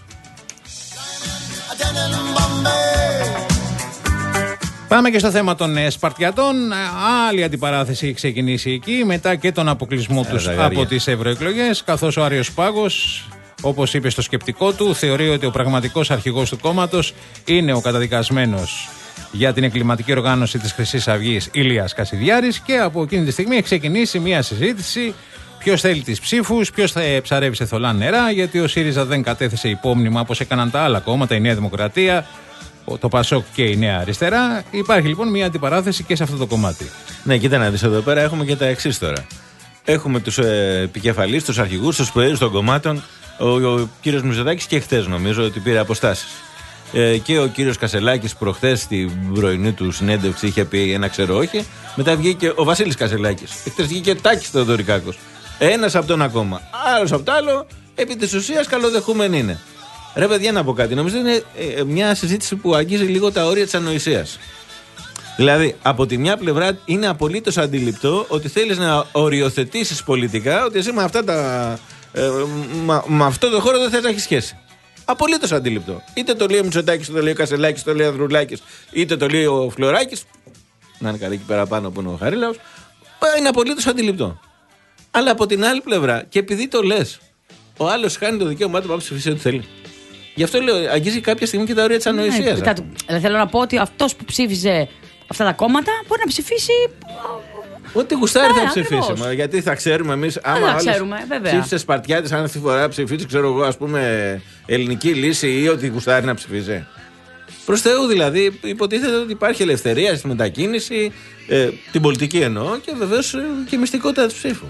Πάμε και στο θέμα των ε, Σπαρτιατών. Άλλη αντιπαράθεση έχει ξεκινήσει εκεί μετά και τον αποκλεισμό ε, τους από τις ευρωεκλογές, καθώς ο Άριος Πάγος, όπως είπε στο σκεπτικό του, θεωρεί ότι ο πραγματικός αρχηγός του κόμματος είναι ο καταδικασμένος για την εγκληματική οργάνωση της Χρυσής Αυγής Ηλίας Κασιδιάρης και από εκείνη τη στιγμή έχει ξεκινήσει μια συζήτηση ποιος θέλει τις ψήφους, ποιος θα ψαρεύει σε θολά νερά, γιατί ο ΣΥΡΙΖΑ δεν κατέθεσε υπόμνημα όπως έκαναν τα άλλα κόμματα, η Νέα Δημοκρατία, το Πασόκ και η Νέα Αριστερά. Υπάρχει λοιπόν μια αντιπαράθεση και σε αυτό το κομμάτι. Ναι, κοίτα να δεις, εδώ πέρα έχουμε και τα εξής τώρα. Έχουμε τους ε, επικεφαλείς, τους αρχηγούς, τους προέδρους των κομμάτων. Ο, ο κύριος Μητσοτάκης και χθες νομίζω ότι πήρε αποστάσεις. Ε, και ο κύριος Κασελάκης προχθές στην πρωινή του συνέντευξη είχε πει ένα ξέρω όχι. Μετά βγήκε ο Βασίλης Κασελάκης. Χθες βγήκε ο Τάκης Θεοδωρικάκος. Ένας από τον ακόμα. Άλλος από το άλλο. Επί της ουσίας καλοδεχούμενοι είναι. Ρε παιδιά, να πω κάτι. Νομίζω είναι ε, μια συζήτηση που αγγίζει λίγο τα όρια της ανοησίας. Δηλαδή, από τη μια πλευρά είναι απολύτως αντιληπτό ότι θέλεις να οριοθετήσεις πολιτικά ότι εσύ με, αυτά τα, ε, με, με αυτό το χώρο δεν θες να έχεις σχέση. Απολύτως αντιληπτό. Είτε το λέει ο Μητσοτάκης, είτε το λέει ο Κασελάκης, είτε το λέει ο Ανδρουλάκης, είτε το λέει ο Φλωράκης. Να είναι καλά εκεί πέρα πάνω που είναι ο Χαρίλαος. Είναι απολύτως αντιληπτό. Αλλά από την άλλη πλευρά, και επειδή το λες, ο άλλος χάνει το δικαίωμά του να ψηφίσει ό,τι θέλει. Γι' αυτό λέω, αγγίζει κάποια στιγμή και τα όρια της ανοησίας. Ναι, θέλω να πω ότι αυτός που ψήφιζε αυτά τα κόμματα μπορεί να ψηφίσει. Ό,τι γουστάρει θα ψηφίσει. Μα, γιατί θα ξέρουμε εμείς. Άμα θα ξέρουμε, βέβαια. Ψήφισε Σπαρτιάτης, αν αυτή τη φορά ψηφίσει, ξέρω εγώ, ας πούμε, ελληνική λύση ή ότι γουστάρει να ψηφίσει. Προς Θεού δηλαδή, υποτίθεται ότι υπάρχει ελευθερία στη μετακίνηση, ε, την πολιτική εννοώ, και βεβαίως ε, και η μυστικότητα του ψήφου.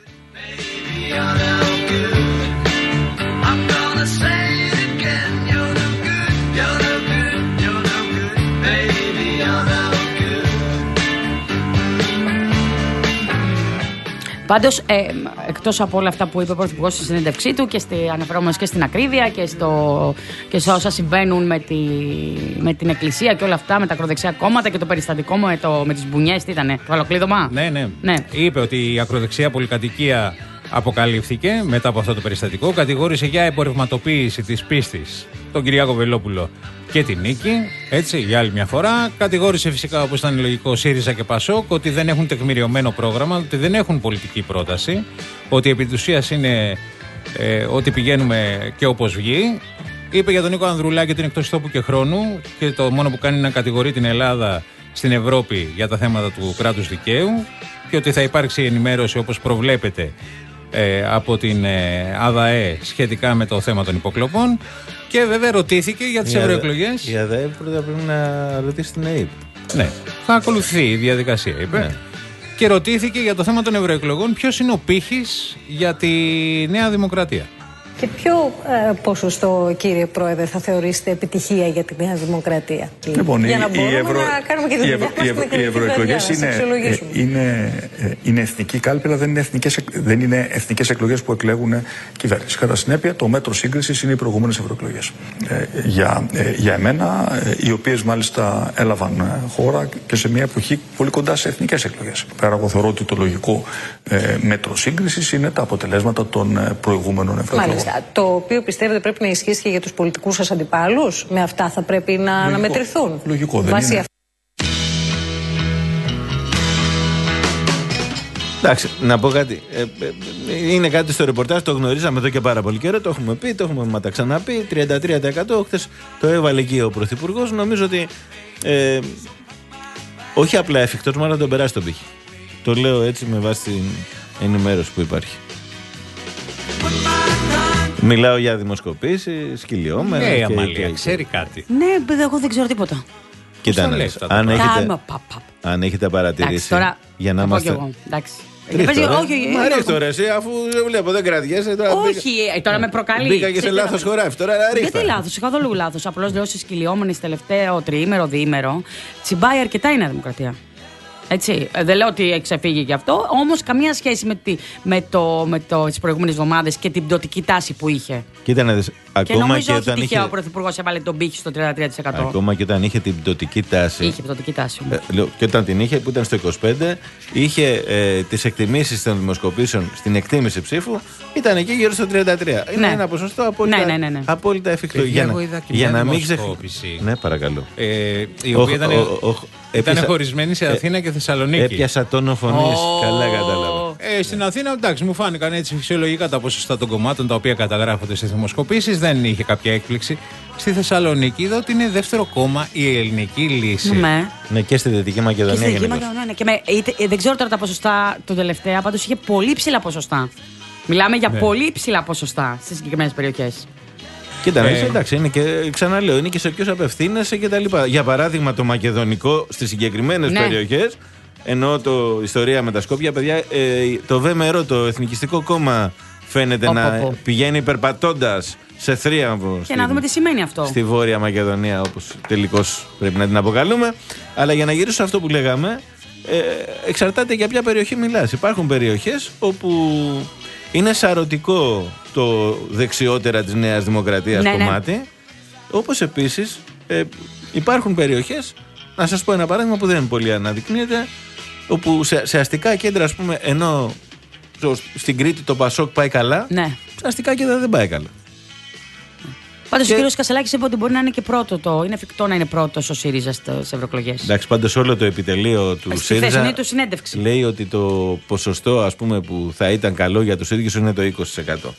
Πάντως, ε, εκτός από όλα αυτά που είπε ο Πρωθυπουργός στη συνέντευξή του και στη, αναφερόμενος και στην ακρίβεια και, στο, και σε όσα συμβαίνουν με, τη, με την Εκκλησία και όλα αυτά, με τα ακροδεξιά κόμματα και το περιστατικό με, το, με τις μπουνιές, τι ήτανε, το αλοκλείδωμα. Ναι, ναι, ναι. Είπε ότι η ακροδεξιά πολυκατοικία αποκαλύφθηκε μετά από αυτό το περιστατικό, κατηγόρησε για εμπορευματοποίηση της πίστης τον Κυριάκο Βελόπουλο και την νίκη, έτσι, για άλλη μια φορά. Κατηγόρησε φυσικά, όπως ήταν λογικό, ΣΥΡΙΖΑ και ΠΑΣΟΚ ότι δεν έχουν τεκμηριωμένο πρόγραμμα, ότι δεν έχουν πολιτική πρόταση, ότι επί της ουσίας είναι ε, ότι πηγαίνουμε και όπως βγει. Είπε για τον Νίκο Ανδρουλάκη ότι είναι εκτός τόπου και χρόνου και το μόνο που κάνει είναι να κατηγορεί την Ελλάδα στην Ευρώπη για τα θέματα του κράτους δικαίου και ότι θα υπάρξει ενημέρωση όπως προβλέπεται ε, από την ε, ΑΔΑΕ σχετικά με το θέμα των υποκλοπών. Και βέβαια ρωτήθηκε για τις ευρωεκλογές. Η ΑΔΑΕ πρώτα πρέπει να ρωτήσει την ΑΕΠ. Ναι, θα ακολουθεί η διαδικασία, είπε. Ναι. Και ρωτήθηκε για το θέμα των ευρωεκλογών ποιος είναι ο πύχης για τη Νέα Δημοκρατία. Και ποιο ε, ποσοστό, κύριε Πρόεδρε, θα θεωρήσετε επιτυχία για τη Νέα Δημοκρατία? Λοιπόν, για η, να μπορούμε ευρω... να κάνουμε και τη δουλειά μας με την ευρωεκλογές είναι, είναι, είναι εθνική κάλπη, αλλά δεν είναι εθνικές, δεν είναι εθνικές εκλογές που εκλέγουν κυβέρνηση. Κατά συνέπεια, το μέτρο σύγκρισης είναι οι προηγούμενες ευρωεκλογές. Ε, για, ε, για εμένα, ε, οι οποίες μάλιστα έλαβαν ε, χώρα και σε μια εποχή πολύ κοντά σε εθνικές εκλογές. Πέρα, εγώ θεωρώ ότι το λογικό ε, μέτρο σύγκρισης είναι τα αποτελέσματα των ε, προηγούμενων ευρωεκλογών. Το οποίο πιστεύετε πρέπει να ισχύσει και για τους πολιτικούς σας αντιπάλους? Με αυτά θα πρέπει να λογικό, αναμετρηθούν. Λογικό, δεν είναι. Εντάξει, να πω κάτι. Ε, ε, είναι κάτι στο ρεπορτάζ, το γνωρίζαμε εδώ και πάρα πολύ καιρό, το έχουμε πει, το έχουμε μα τα ξαναπεί. τριάντα τρία τοις εκατό χθες το έβαλε εκεί ο Πρωθυπουργός. Νομίζω ότι ε, όχι απλά εφικτός, μάλλον τον περάσει τον πύχη. Το λέω έτσι με βάση την ενημέρωση που υπάρχει. Μιλάω για δημοσκοπήσεις, κυλιόμενα. Ναι, η Αμαλία ξέρει κάτι. Ναι, εγώ δεν ξέρω τίποτα. Κοίτα, αν, αν, έχετε, αν έχετε παρατηρήσει. Εντάξει, τώρα, για να είμαστε. Εγώ, εντάξει. Μ' αρέσει τώρα εσύ, αφού δεν βλέπω, δεν κρατιέσαι. Τώρα όχι, μπήκα, τώρα με προκαλεί. Μπήκα και σε λάθος χωράφι. Τώρα ρίχτα. Δεν είναι λάθος, καθόλου λάθος. Απλώς λέω στις κυλιόμενες τελευταίο τριήμερο, διήμερο. Τσιμπάει αρκετά η Νέα Δημοκρατία. Έτσι, δεν λέω ότι εξεφύγει γι' αυτό, όμως καμία σχέση με, τη, με, το, με το, τις προηγούμενες εβδομάδες και την πτωτική τάση που είχε. Κοίτα να δεις, και ακόμα νομίζω και ότι όταν τυχαία είχε... ο Πρωθυπουργός έβαλε τον πύχη στο τριάντα τρία τοις εκατό. Ακόμα και όταν είχε την πτωτική τάση. Είχε πτωτική τάση. Ε, λέω, και όταν την είχε, που ήταν στο είκοσι πέντε, είχε ε, τις εκτιμήσεις των δημοσκοπήσεων στην εκτίμηση ψήφου, ήταν εκεί γύρω στο τριάντα τρία. Είναι ναι. ένα ποσοστό απόλυτα, ναι, ναι, ναι, ναι. απόλυτα εφικτό. Για, να, για να μην ξεχνήσει. Ναι, παρακαλώ. Ε, η οποία ήταν, ήταν χωρισμένη σε Αθήνα και Θεσσαλονίκη. Έπιασα τόνο φωνής. Oh. Καλά κατάλαβα. Ε, στην Αθήνα, εντάξει, μου φάνηκαν έτσι φυσιολογικά τα ποσοστά των κομμάτων τα οποία καταγράφονται στις δημοσκοπήσεις. Δεν είχε κάποια έκπληξη. Στη Θεσσαλονίκη είδα ότι είναι δεύτερο κόμμα η ελληνική λύση. Ναι, ναι και στη Δυτική Μακεδονία. Και στη Δυτική Μακεδονία, ναι. Και με, είτε, δεν ξέρω τώρα τα ποσοστά το τελευταία, πάντως είχε πολύ ψηλά ποσοστά. Μιλάμε για ναι. πολύ ψηλά ποσοστά στις συγκεκριμένες περιοχές. Κοίτα, ε, εντάξει, είναι και, ξαναλέω, είναι και σε ποιους απευθύνεσαι και τα λοιπά. Για παράδειγμα, το μακεδονικό στις συγκεκριμένες ναι. περιοχές, ενώ το ιστορία με τα Σκόπια, παιδιά, ε, το ΒΜΡΟ, το Εθνικιστικό Κόμμα, φαίνεται ο, να ο, ο. πηγαίνει περπατώντας σε θρίαμβο. Και στην, να δούμε τι σημαίνει αυτό. Στη Βόρεια Μακεδονία, όπως τελικώς πρέπει να την αποκαλούμε. Αλλά για να γυρίσω σε αυτό που λέγαμε, ε, εξαρτάται για ποια περιοχή μιλάς. Υπάρχουν περιοχές όπου είναι σαρωτικό το δεξιότερα της Νέας Δημοκρατίας ναι, κομμάτι. Ναι. Όπως επίσης ε, υπάρχουν περιοχές, να σας πω ένα παράδειγμα που δεν πολύ αναδεικνύεται, όπου σε, σε αστικά κέντρα, ας πούμε, ενώ στην Κρήτη το Πασόκ πάει καλά, ναι. σε αστικά κέντρα δεν πάει καλά. Πάντως και... ο κύριος Κασελάκης είπε ότι μπορεί να είναι και πρώτο το. Είναι εφικτό να είναι πρώτος ο ΣΥΡΙΖΑ στις ευρωεκλογές. Εντάξει, πάντως όλο το επιτελείο του στη ΣΥΡΙΖΑ του συνέντευξη λέει ότι το ποσοστό, ας πούμε, που θα ήταν καλό για τους ίδιους είναι το είκοσι τοις εκατό.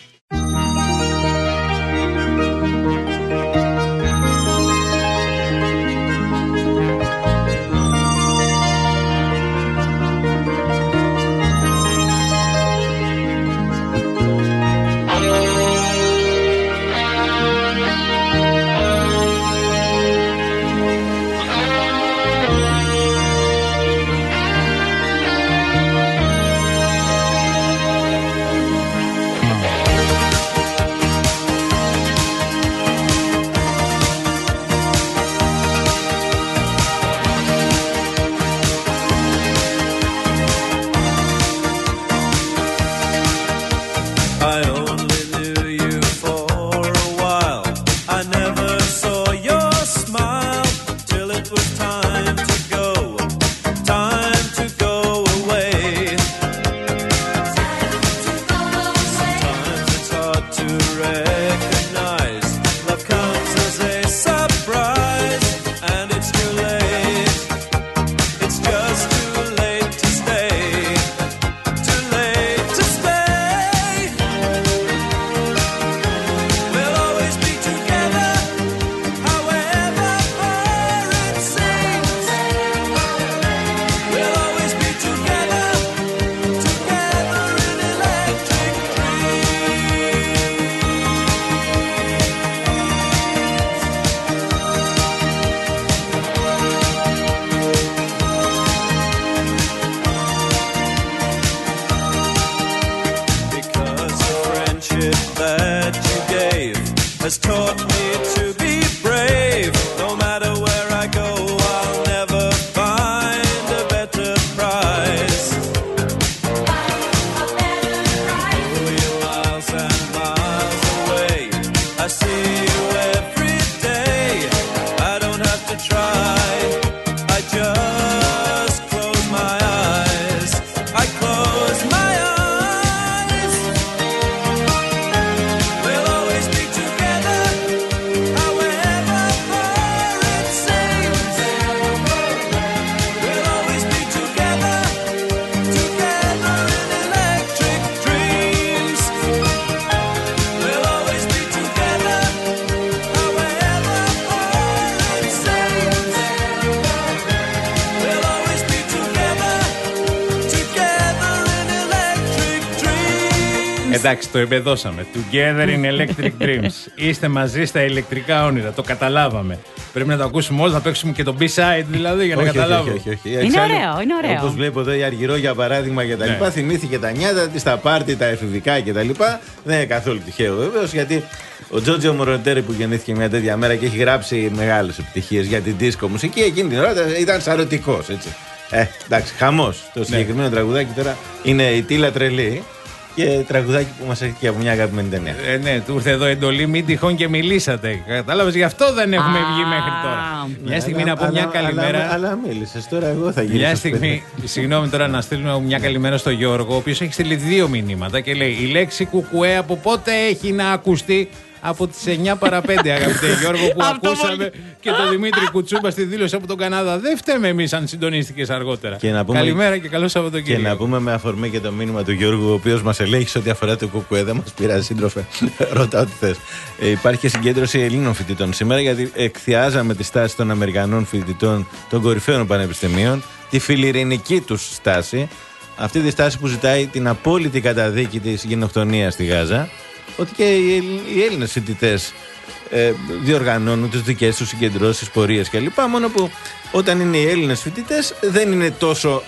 Εντάξει, το εμπεδώσαμε. Together in electric dreams. Είστε μαζί στα ηλεκτρικά όνειρα. Το καταλάβαμε. Πρέπει να το ακούσουμε όλοι, να παίξουμε και το B-side δηλαδή για να όχι, καταλάβουμε. Όχι, όχι, όχι. Είναι Εξάλλου, ωραίο, είναι ωραίο. Όπως βλέπω εδώ η Αργυρό για παράδειγμα και τα λοιπά, ναι. Θυμήθηκε τα νιάτα της, τα πάρτι, τα εφηβικά και τα λοιπά. Δεν είναι καθόλου τυχαίο βεβαίως, γιατί ο Τζότζιο Μοροντέρη που γεννήθηκε μια τέτοια μέρα και έχει γράψει μεγάλες επιτυχίες για την δίσκο μουσική, εκείνη την ώρα ήταν σαρωτικός, έτσι. Ε, εντάξει, χαμός. Το συγκεκριμένο ναι. τραγουδάκι τώρα είναι η Τίλα Τρελή. Και τραγουδάκι που μας έχει και από μια αγαπημένη ταινία. Ε, ναι, του ήρθε εδώ εντολή, μην τυχόν και μιλήσατε. Κατάλαβες, γι' αυτό δεν έχουμε ah. βγει μέχρι τώρα. Ναι, μια στιγμή αλλά, να πω αλλά, μια καλημέρα. Αλλά, αλλά μίλησες, τώρα εγώ θα γυρίσω. Μια στιγμή, συγγνώμη τώρα να στείλουμε μια καλημέρα στο Γιώργο, ο οποίος έχει στείλει δύο μηνύματα και λέει: η λέξη κουκουέ από πότε έχει να ακουστεί? Από τις εννιά παρά πέντε, αγαπητέ Γιώργο, που ακούσαμε και τον Δημήτρη Κουτσούμπα στη δήλωση από τον Καναδά. Δεν φταίμε εμείς αν συντονίστηκες αργότερα. Και να πούμε, καλημέρα και καλό Σαββατοκύριακο. Και να πούμε με αφορμή και το μήνυμα του Γιώργου, ο οποίος μας ελέγχει ό,τι αφορά το κουκουέ. Δεν μας πειράζει, σύντροφε. Ρώτα ό,τι θες. Ε, υπάρχει και συγκέντρωση Ελλήνων φοιτητών σήμερα, γιατί εκθιάζαμε τη στάση των Αμερικανών φοιτητών των κορυφαίων πανεπιστημίων, τη φιλιρινική τους στάση. Αυτή τη στάση που ζητάει την απόλυτη καταδίκη της γενοκτονίας στη Γάζα. Ότι και οι Έλληνες φοιτητές ε, διοργανώνουν τις δικές τους συγκεντρώσεις, πορείες κλπ. Μόνο που όταν είναι οι Έλληνες φοιτητές δεν είναι τόσο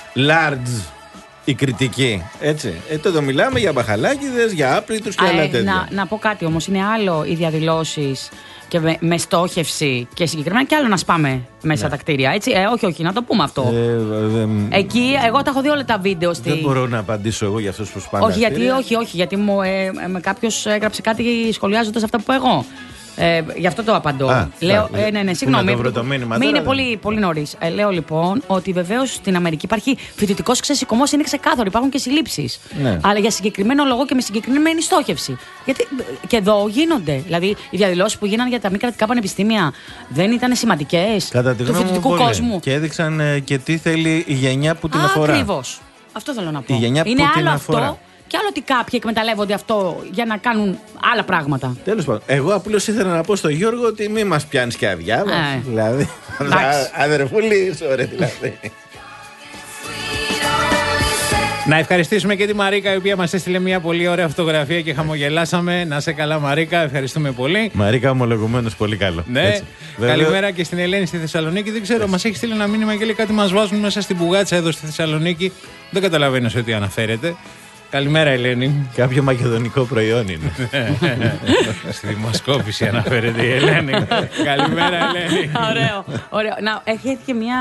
large η κριτική. Έτσι. Ε, τότε μιλάμε για μπαχαλάκιδες, για άπλητους και άλλα τέτοια. Να, να πω κάτι όμως, είναι άλλο οι διαδηλώσεις και με, με στόχευση και συγκεκριμένα και άλλο να σπάμε μέσα ναι. τα κτίρια. Έτσι. Ε, όχι, όχι, να το πούμε αυτό. Ε, δε, Εκεί, εγώ τα έχω δει όλα τα βίντεο. Στη... Δεν μπορώ να απαντήσω εγώ για αυτούς που σπάνε. Όχι, γιατί, όχι, όχι, γιατί μου, ε, ε, κάποιος έγραψε κάτι σχολιάζοντας αυτά που εγώ. Ε, γι' αυτό το απαντώ. Α, λέω, α, ε, ναι, ναι, συγγνώμη. Μην είναι πολύ, πολύ νωρίς. Ε, λέω λοιπόν ότι βεβαίως στην Αμερική υπάρχει φοιτητικός ξεσηκωμός, είναι ξεκάθαρο. Υπάρχουν και συλλήψεις. Ναι. Αλλά για συγκεκριμένο λόγο και με συγκεκριμένη στόχευση. Γιατί και εδώ γίνονται. Δηλαδή οι διαδηλώσεις που γίνανε για τα μη κρατικά πανεπιστήμια δεν ήταν σημαντικές του φοιτητικού κόσμου. Και έδειξαν ε, και τι θέλει η γενιά που την αφορά. Ακριβώς. Αυτό θέλω να πω. Η γενιά είναι που άλλο την αυτό. αφορά. Και άλλο ότι κάποιοι εκμεταλλεύονται αυτό για να κάνουν άλλα πράγματα. Τέλος πάντων. Εγώ απλώς ήθελα να πω στον Γιώργο ότι μην μας πιάνεις και αδειά μας. Ε. Δηλαδή. Αδερφούλη, ωραία δηλαδή. Να ευχαριστήσουμε και τη Μαρίκα, η οποία μας έστειλε μια πολύ ωραία φωτογραφία και χαμογελάσαμε. Να σε καλά, Μαρίκα, ευχαριστούμε πολύ. Μαρίκα, ομολογουμένως πολύ καλό. Ναι. Έτσι. Καλημέρα και στην Ελένη στη Θεσσαλονίκη. Δεν ξέρω, μας έχει στείλει ένα μήνυμα και λέει κάτι μας βάζουν μέσα στην πουγάτσα εδώ στη Θεσσαλονίκη. Δεν καταλαβαίνω σε τι αναφέρεται. Καλημέρα, Ελένη. Κάποιο μακεδονικό προϊόν είναι. Στη δημοσκόπηση αναφέρεται η Ελένη. Καλημέρα, Ελένη. Ωραίο. Ωραίο. Να, έχει και μια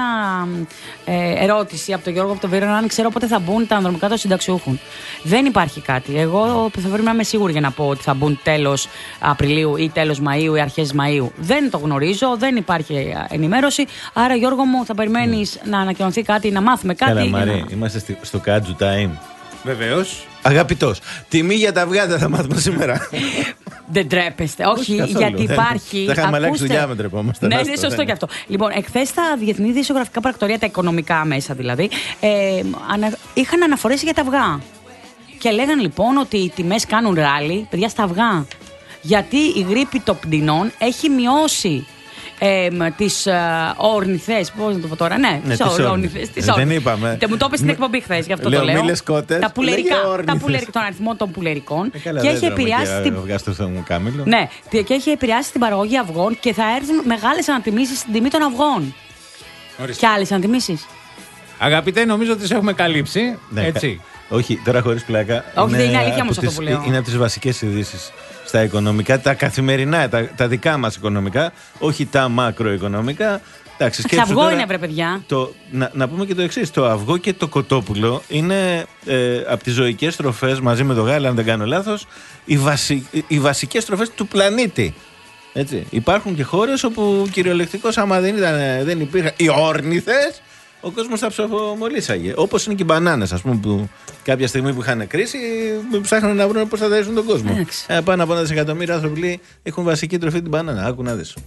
ε, ερώτηση από τον Γιώργο από το Βίρονα, αν ξέρω πότε θα μπουν τα ανδρομικά των συνταξιούχων. Δεν υπάρχει κάτι. Εγώ θα πρέπει να είμαι σίγουρη για να πω ότι θα μπουν τέλος Απριλίου ή τέλος Μαΐου ή αρχές Μαΐου. Δεν το γνωρίζω, δεν υπάρχει ενημέρωση. Άρα, Γιώργο μου, θα περιμένεις mm. να ανακοινωθεί κάτι, να μάθουμε κάτι. Καλά, Μαρή, να... είμαστε στο Κάτζου Time. Βεβαίως. Αγαπητός. Τιμή για τα αυγά δεν θα μάθουμε σήμερα. Δεν τρέπεστε. Όχι, γιατί υπάρχει. Θα είχαμε αλλάξει δουλειά με τρεπόμαστε. Ναι, είναι σωστό και αυτό. Λοιπόν, εχθές τα διεθνή δημοσιογραφικά πρακτορία, τα οικονομικά μέσα δηλαδή, ε, ανα... είχαν αναφορές για τα αυγά. Και λέγαν λοιπόν ότι οι τιμές κάνουν ράλι, παιδιά, στα αυγά. Γιατί η γρίπη των πτηνών έχει μειώσει. Ε, τις ε, όρνηθες, πώς να το πω τώρα, ναι, ναι τις όρνηθες. Ε, δεν είπαμε. Τε, μου το είπες στην εκπομπή χθες, γι' αυτό λέω, το λέω. Μίλες κότες, τα πουλερικά, τα πουλερικά, τον αριθμό των πουλερικών. Ε, καλά, και έχει επηρεάσει την... ναι, και έχει επηρεάσει την παραγωγή αυγών και θα έρθουν μεγάλες ανατιμήσεις στην τιμή των αυγών. Ορίστε. Και άλλες ανατιμήσεις. Αγαπητέ, νομίζω ότι τις έχουμε καλύψει. Ναι, έτσι. Όχι, τώρα χωρίς πλάκα. Όχι, δεν είναι αλήθεια όμως αυτό που λέω. Είναι από τις βασικές ειδήσεις στα οικονομικά, τα καθημερινά, τα, τα δικά μας οικονομικά, όχι τα μακροοικονομικά. Εντάξει, σε αυγό τώρα, είναι, βρε παιδιά. Το, να, να πούμε και το εξής: το αυγό και το κοτόπουλο είναι ε, από τις ζωικές τροφές, μαζί με το γάλα, αν δεν κάνω λάθος, οι, βασι, οι βασικές τροφές του πλανήτη. Έτσι. Υπάρχουν και χώρες όπου κυριολεκτικώς, άμα δεν, ήταν, δεν υπήρχαν οι όρνηθες, ο κόσμος θα ψοφομολύσαγε. Όπως είναι και οι μπανάνες, ας πούμε, που κάποια στιγμή που είχαν κρίση, ψάχνουν να βρουν πώς θα δέσουν τον κόσμο. Ε, πάνω από ένα δισεκατομμύριο άνθρωποι έχουν βασική τροφή την μπανάνα. Άκου να δεις.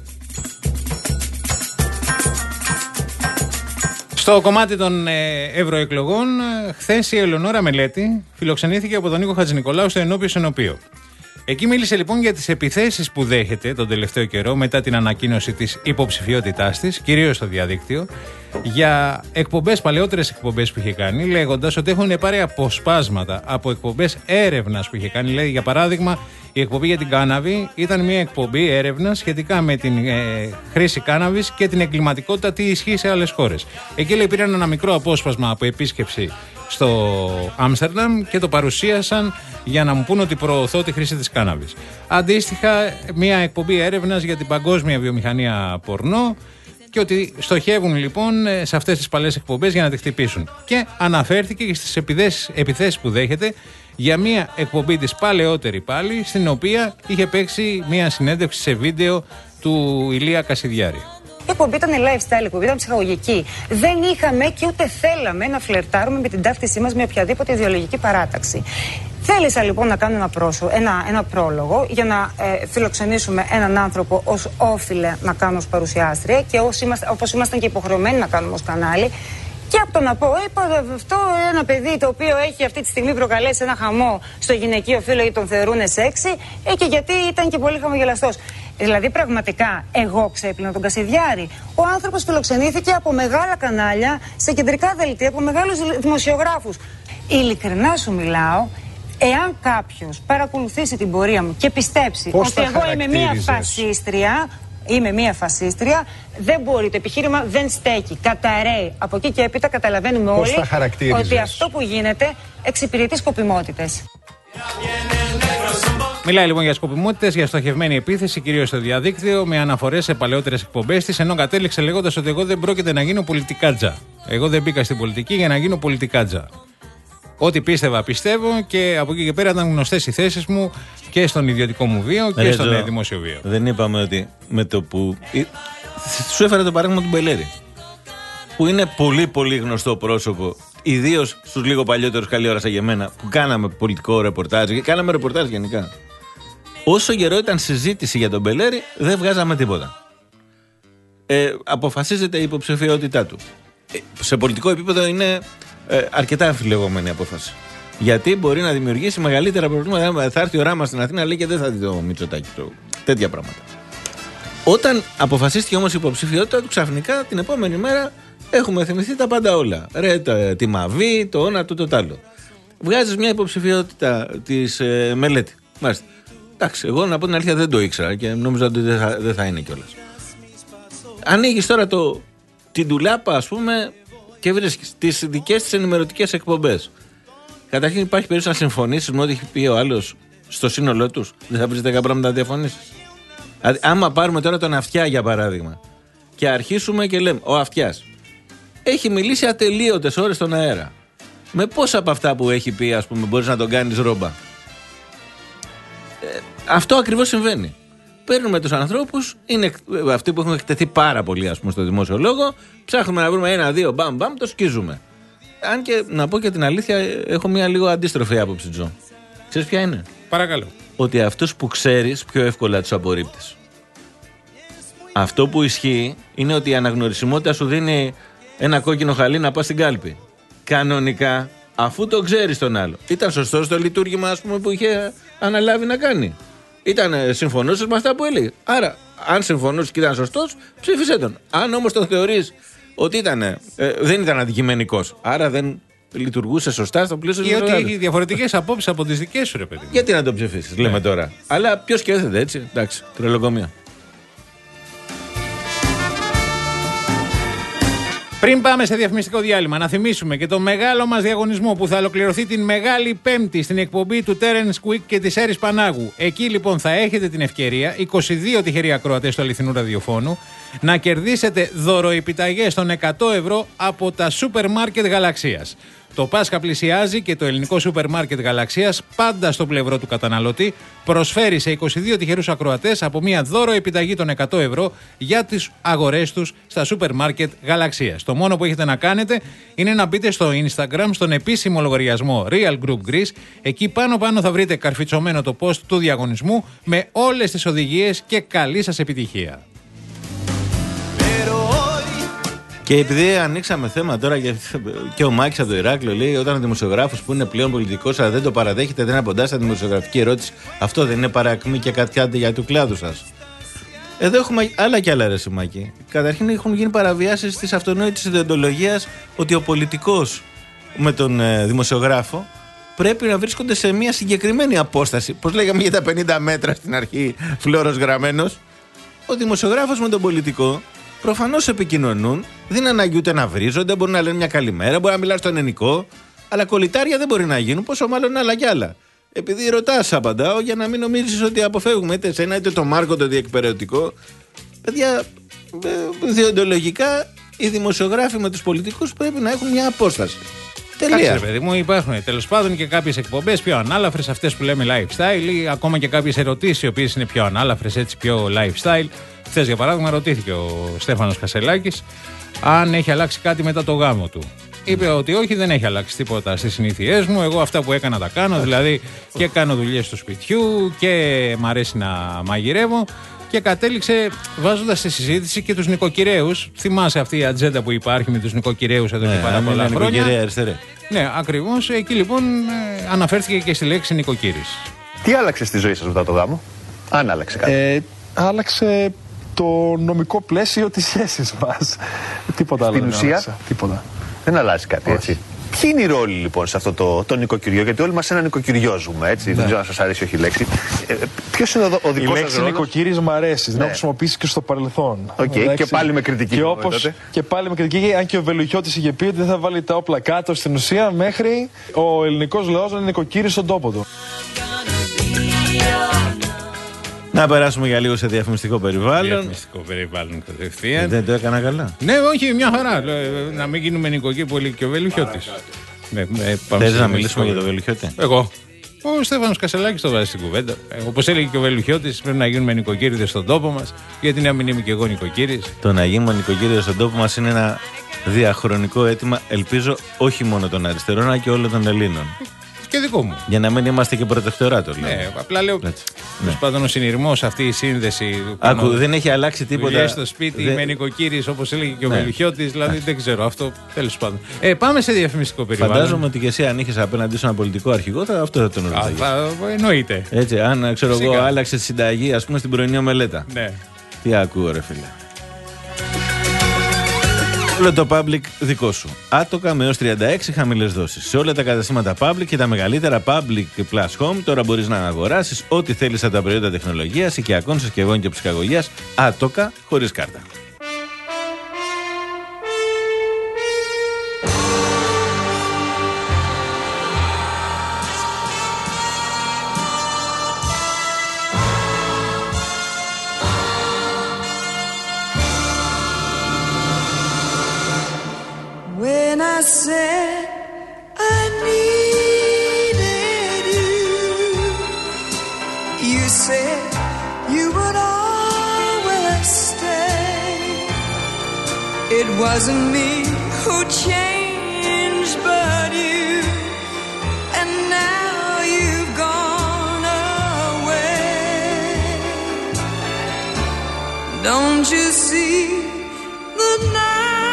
Στο κομμάτι των ε, ευρωεκλογών, χθες η Ελεονόρα Μελέτη φιλοξενήθηκε από τον Νίκο Χατζηνικολάου στο ενώπιο ενωπείο. Εκεί μίλησε λοιπόν για τις επιθέσεις που δέχεται τον τελευταίο καιρό μετά την ανακοίνωση της υποψηφιότητάς της, κυρίως στο διαδίκτυο, για εκπομπές, παλαιότερες εκπομπές που είχε κάνει, λέγοντας ότι έχουν πάρει αποσπάσματα από εκπομπές έρευνας που είχε κάνει. Λέει, για παράδειγμα, η εκπομπή για την κάναβη ήταν μια εκπομπή έρευνας σχετικά με την ε, χρήση κάναβης και την εγκληματικότητα, τι ισχύει σε άλλες χώρες. Εκεί, λέει, πήραν ένα μικρό απόσπασμα από επίσκεψη στο Άμστερνταμ και το παρουσίασαν για να μου πούν ότι προωθώ τη χρήση της κάναβης. Αντίστοιχα, μια εκπομπή έρευνας για την παγκόσμια βιομηχανία πορνό και ότι στοχεύουν λοιπόν σε αυτές τις παλές εκπομπές για να τη χτυπήσουν. Και αναφέρθηκε και στις επιθέσεις που δέχεται για μια εκπομπή της παλαιότερη πάλι, στην οποία είχε παίξει μια συνέντευξη σε βίντεο του Ηλία Κασιδιάρη. Η εκπομπή ήταν lifestyle, η εκπομπή ήταν ψυχαγωγική. Δεν είχαμε και ούτε θέλαμε να φλερτάρουμε με την ταύτισή μας με οποιαδήποτε ιδεολογική παράταξη. Θέλησα λοιπόν να κάνω ένα, πρόσω, ένα, ένα πρόλογο για να ε, φιλοξενήσουμε έναν άνθρωπο ως όφιλε να κάνω ως παρουσιάστρια και ως είμαστε, όπως ήμασταν και υποχρεωμένοι να κάνουμε ως κανάλι. Και από το να πω, είπα αυτό ένα παιδί το οποίο έχει αυτή τη στιγμή προκαλέσει ένα χαμό στο γυναικείο φύλλο γιατί τον θεωρούν σεξι ε, και γιατί ήταν και πολύ χαμογελαστός. Δηλαδή πραγματικά εγώ ξέπλυνα τον Κασιδιάρη. Ο άνθρωπος φιλοξενήθηκε από μεγάλα κανάλια, σε κεντρικά δελτία, από μεγάλους δημοσιογράφους. Ειλικρινά σου μιλάω, εάν κάποιος παρακολουθήσει την πορεία μου και πιστέψει πώς ότι εγώ είμαι μία φασίστρια, είμαι μία φασίστρια, δεν μπορεί, το επιχείρημα δεν στέκει, καταραίει. Από εκεί και έπειτα καταλαβαίνουμε όλοι ότι αυτό που γίνεται εξυπηρετεί σκοπιμότητες. Μιλάει λοιπόν για σκοπιμότητες, για στοχευμένη επίθεση, κυρίως στο διαδίκτυο, με αναφορές σε παλαιότερες εκπομπές της, ενώ κατέληξε λέγοντας ότι εγώ δεν πρόκειται να γίνω πολιτικάτζα. Εγώ δεν μπήκα στην πολιτική για να γίνω πολιτικάτζα. Ό,τι πίστευα, πιστεύω και από εκεί και πέρα ήταν γνωστές οι θέσεις μου και στον ιδιωτικό μου βίο και Ρε, στον Ζω, δημόσιο βίο. Δεν είπαμε ότι με το που. Σου έφερα το παράδειγμα του Μπελέρη. Που είναι πολύ πολύ γνωστό πρόσωπο, ιδίως στους λίγο παλιότερους, καλή ώρα σαν και εμένα, που κάναμε πολιτικό ρεπορτάζ και κάναμε ρεπορτάζ γενικά. Όσο καιρό ήταν συζήτηση για τον Μπελέρη, δεν βγάζαμε τίποτα. Ε, αποφασίζεται η υποψηφιότητά του. Ε, σε πολιτικό επίπεδο είναι ε, αρκετά αμφιλεγόμενη απόφαση. Γιατί μπορεί να δημιουργήσει μεγαλύτερα προβλήματα. Θα έρθει η ώρα μας στην Αθήνα, λέει, και δεν θα δει το Μητσοτάκη. Το, τέτοια πράγματα. Όταν αποφασίστηκε όμως η υποψηφιότητα του, ξαφνικά την επόμενη μέρα έχουμε θυμηθεί τα πάντα όλα. Ρε, το, τη Μαβή, το όνα, το το άλλο. Βγάζεις μια υποψηφιότητα της ε, μελέτη. Μάλιστα. Εντάξει, εγώ να πω την αλήθεια δεν το ήξερα και νόμιζα ότι δεν θα, δεν θα είναι κιόλας. Ανοίγεις τώρα το, την ντουλάπα, ας πούμε, και βρίσκεις τις δικές της ενημερωτικές εκπομπές. Καταρχήν υπάρχει περίπτωση να συμφωνήσεις με ό,τι έχει πει ο άλλος στο σύνολό τους. Δεν θα βρεις δέκα πράγματα να διαφωνήσεις. Δηλαδή, άμα πάρουμε τώρα τον Αυτιά για παράδειγμα και αρχίσουμε και λέμε, ο Αυτιάς έχει μιλήσει ατελείωτες ώρες στον αέρα. Με πόσα από αυτά που έχει πει, ας πούμε, μπορείς να τον κάνεις ρόμπα. Ε, αυτό ακριβώς συμβαίνει. Παίρνουμε τους ανθρώπους, είναι αυτοί που έχουν εκτεθεί πάρα πολύ, ας πούμε, στο δημόσιο λόγο, ψάχνουμε να βρούμε ένα, δύο, μπαμ, μπαμ, το σκίζουμε. Αν και να πω και την αλήθεια, έχω μια λίγο αντίστροφη άποψη, Τζο. Ξέρεις ποια είναι? Παρακαλώ. Ότι αυτούς που ξέρεις πιο εύκολα τους απορρίπτεις. Αυτό που ισχύει είναι ότι η αναγνωρισιμότητα σου δίνει ένα κόκκινο χαλί να πας στην κάλπη. Κανονικά, αφού το ξέρεις τον άλλο. Ήταν σωστό στο λειτουργήμα, ας πούμε, που είχε αναλάβει να κάνει. Ήταν συμφωνούσες με αυτά που έλεγε. Άρα, αν συμφωνούσες και ήταν σωστός, ψήφισε τον. Αν όμως τον θεωρείς ότι ήταν, ε, δεν ήταν αντικειμενικός, άρα δεν λειτουργούσε σωστά στο πλαίσιο της ή ότι έχει διαφορετικές απόψεις από τις δικές σου, ρε παιδί. Γιατί να τον ψηφίσεις, λέμε yeah. τώρα. Αλλά ποιος σκέφτεται έτσι, εντάξει, τρελοκομεία. Πριν πάμε σε διαφημιστικό διάλειμμα, να θυμίσουμε και το μεγάλο μας διαγωνισμό που θα ολοκληρωθεί την Μεγάλη Πέμπτη στην εκπομπή του Terence Quick και της Έρης Πανάγου. Εκεί λοιπόν θα έχετε την ευκαιρία, είκοσι δύο τυχεροί ακροατές του αληθινού ραδιοφώνου, να κερδίσετε δωροεπιταγές των εκατό ευρώ από τα σούπερ μάρκετ Γαλαξίας. Το Πάσχα πλησιάζει και το ελληνικό σούπερ μάρκετ Γαλαξίας, πάντα στο πλευρό του καταναλωτή, προσφέρει σε είκοσι δύο τυχερούς ακροατές από μια δώρο επιταγή των εκατό ευρώ για τις αγορές τους στα σούπερ μάρκετ Γαλαξίας. Το μόνο που έχετε να κάνετε είναι να μπείτε στο Instagram, στον επίσημο λογαριασμό Real Group Greece. Εκεί πάνω πάνω θα βρείτε καρφιτσωμένο το post του διαγωνισμού με όλες τις οδηγίες και καλή σας επιτυχία. Και επειδή ανοίξαμε θέμα τώρα και ο Μάκης από το Ηράκλειο λέει: όταν ο δημοσιογράφος που είναι πλέον πολιτικός, αλλά δεν το παραδέχεται, δεν απαντά στα δημοσιογραφική ερώτηση, αυτό δεν είναι παρακμή και κάτι για του κλάδου σας? Εδώ έχουμε άλλα κι άλλα, ρε Σιμάκη. Καταρχήν έχουν γίνει παραβιάσεις της αυτονόητης ιδεοντολογίας ότι ο πολιτικός με τον ε, δημοσιογράφο πρέπει να βρίσκονται σε μια συγκεκριμένη απόσταση. Πώς λέγαμε για τα πενήντα μέτρα στην αρχή, φλόρος γραμμένος. Ο δημοσιογράφος με τον πολιτικό προφανώς επικοινωνούν, δεν είναι ανάγκη ούτε να βρίζονται, μπορεί να λένε μια καλημέρα, μπορεί να μιλάνε στον ελληνικό, αλλά κολλητάρια δεν μπορεί να γίνουν, πόσο μάλλον άλλα κι άλλα. Επειδή ρωτάς, απαντάω, για να μην νομίζεις ότι αποφεύγουμε είτε εσένα είτε το Μάρκο το διεκπαιρεωτικό. Παιδιά, διοντολογικά οι δημοσιογράφοι με τους πολιτικούς πρέπει να έχουν μια απόσταση. Τελεία. Κάτσε, παιδί μου, υπάρχουν τέλος πάντων και κάποιες εκπομπές πιο ανάλαφρες, αυτές που λέμε lifestyle, ή ακόμα και κάποιες ερωτήσεις οι οποίες είναι πιο ανάλαφρες, έτσι πιο lifestyle. Χθες, για παράδειγμα, ρωτήθηκε ο Στέφανος Κασελάκης αν έχει αλλάξει κάτι μετά το γάμο του. Είπε ότι όχι, δεν έχει αλλάξει τίποτα στις συνήθειές μου. Εγώ αυτά που έκανα τα κάνω, δηλαδή και κάνω δουλειές του σπιτιού και μ' αρέσει να μαγειρεύω. Και κατέληξε βάζοντας στη συζήτηση και τους νοικοκυρέους. Θυμάσαι αυτή η ατζέντα που υπάρχει με τους νοικοκυρέους εδώ ναι, και πάρα πολλά χρόνια. Αριστερέ. Ναι, ακριβώς. Εκεί λοιπόν αναφέρθηκε και στη λέξη νοικοκύρης. Τι άλλαξε στη ζωή σας μετά το γάμο, αν άλλαξε κάτι? Ε, άλλαξε το νομικό πλαίσιο της σχέσης μας. Τίποτα άλλο. Στην ουσία, άλλαξε. Τίποτα. Δεν αλλάζει κάτι, όχι. Έτσι. Ποιοι είναι οι ρόλοι λοιπόν σε αυτό το, το νοικοκυριό, γιατί όλοι μας ένα νοικοκυριό ζούμε, έτσι. Ναι. Δεν ξέρω αν σας αρέσει όχι η λέξη. Ε, ποιος είναι ο, ο δικός σας ρόλος? Η λέξη νοικοκύρης μου αρέσει, ναι. την έχω χρησιμοποιήσει και στο παρελθόν. Okay. Και πάλι με κριτική. Και, όπως, και πάλι με κριτική, αν και ο Βελουχιώτης είχε πει ότι δεν θα βάλει τα όπλα κάτω στην ουσία μέχρι ο ελληνικός λαός να είναι νοικοκύρης στον τόπο του. Να περάσουμε για λίγο σε διαφημιστικό περιβάλλον. Διαφημιστικό περιβάλλον κατευθείαν. Δεν το έκανα καλά. Ναι, όχι, μια χαρά. Να μην γίνουμε νοικοκύροι που έλεγε και ο Βελουχιώτης. Θες να μιλήσουμε για τον Βελουχιώτη? Εγώ. Ο Στέφανος Κασελάκης το βάζει στην κουβέντα. Όπως έλεγε και ο Βελουχιώτης, πρέπει να γίνουμε νοικοκύριδες στον τόπο μας. Γιατί να μην είμαι και εγώ νοικοκύρης? Το να γίνουμε νοικοκύριδες στον τόπο μας είναι ένα διαχρονικό αίτημα, ελπίζω, όχι μόνο των αριστερών, αλλά και όλων των Ελλήνων. Και δικό μου. Για να μην είμαστε και προτεκτοράτο. Ναι, απλά λέω. Τέλος πάντων, ο συνειρμός, αυτή η σύνδεση. Άκου, δεν έχει αλλάξει τίποτα. Δουλειές στο σπίτι, δεν... με νοικοκύρης, όπως έλεγε και ο ναι. Βελουχιώτης, δηλαδή δεν ξέρω αυτό. Τέλος πάντων. Ε, πάμε σε διαφημιστικό περιβάλλον. Φαντάζομαι ότι και εσύ, αν είχες απέναντι σου ένα πολιτικό αρχηγό, θα αυτό θα τον ρωτήσω. Εννοείται. Έτσι, αν ξέρω εγώ, άλλαξε τη συνταγή, ας πούμε, στην πρωινή ομελέτα. Ναι. Τι ακούω, ρε φίλε. Όλο το public δικό σου. Άτοκα με έως τριάντα έξι χαμηλές δόσεις. Σε όλα τα καταστήματα public και τα μεγαλύτερα public plus home τώρα μπορείς να αγοράσεις ό,τι θέλεις από τα προϊόντα τεχνολογίας, οικιακών συσκευών και ψυχαγωγίας. Άτοκα χωρίς κάρτα. I said I needed you. You said you would always stay. It wasn't me who changed, but you. And now you've gone away. Don't you see the night?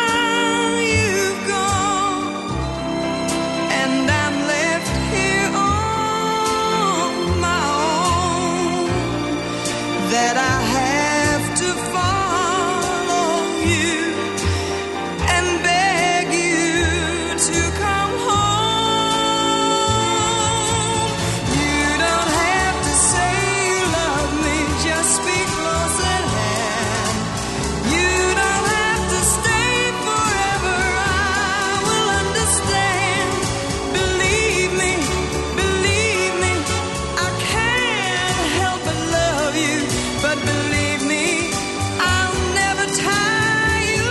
That I have to follow you and beg you to come home. You don't have to say you love me, just be close at hand. You don't have to stay forever, I will understand. Believe me, believe me, I can't help but love you. But believe me, I'll never tie you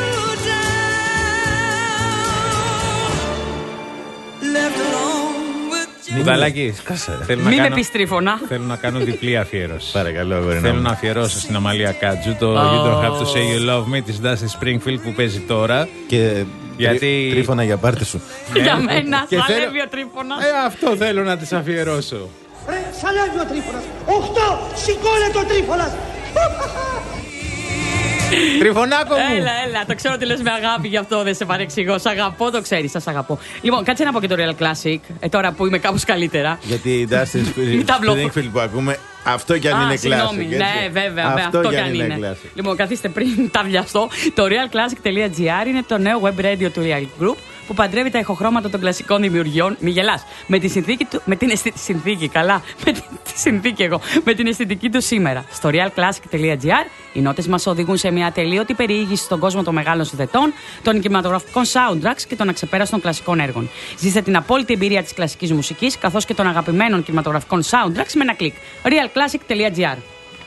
down. Left alone with you. Μουδαλάκη, μην με πεις τρίφωνα. Θέλω να κάνω διπλή αφιέρωση. Παρακαλώ, αγόρι. Θέλω να αφιερώσω στην Αμαλία Κάτζου το oh. You Don't Have to Say You Love Me της Dusty Springfield που παίζει τώρα. Και γιατί... τρίφωνα για πάρτι σου. Για μένα, σαλεύει ο τρίφωνα. Ε, αυτό θέλω να της αφιερώσω. Ρε, σαλεύει ο τρίφωνας. Οχτώ, σηκώνε το τρίφωνας. Τριφωνάκο μου. Έλα, έλα, το ξέρω ότι λες με αγάπη, γι' αυτό δεν σε παρεξηγώ. Σ' αγαπώ, το ξέρεις, σας αγαπώ. Λοιπόν, κάτσε να πω και το Real Classic, ε, τώρα που είμαι κάπως καλύτερα. Γιατί η Dustin Springfield που ακούμε, αυτό κι αν είναι classic. Ναι, βέβαια, αυτό κι αν είναι. Λοιπόν, καθίστε πριν τα βιαστώ. Το realclassic.gr είναι το νέο web radio του Real Group που παντρεύει τα ηχοχρώματα των κλασικών δημιουργιών. Μη γελάς. Με τη συνθήκη του. Με την αισθη... συνθήκη, καλά. Με την συνθήκη εγώ. Με την αισθητική του σήμερα. Στο realclassic.gr οι νότες μας οδηγούν σε μια ατελείωτη περιήγηση στον κόσμο των μεγάλων συνδετών, των κινηματογραφικών soundtracks και των αξεπέραστων κλασικών έργων. Ζήστε την απόλυτη εμπειρία της κλασικής μουσικής καθώς και των αγαπημένων κινηματογραφικών soundtracks με ένα κλικ. realclassic.gr.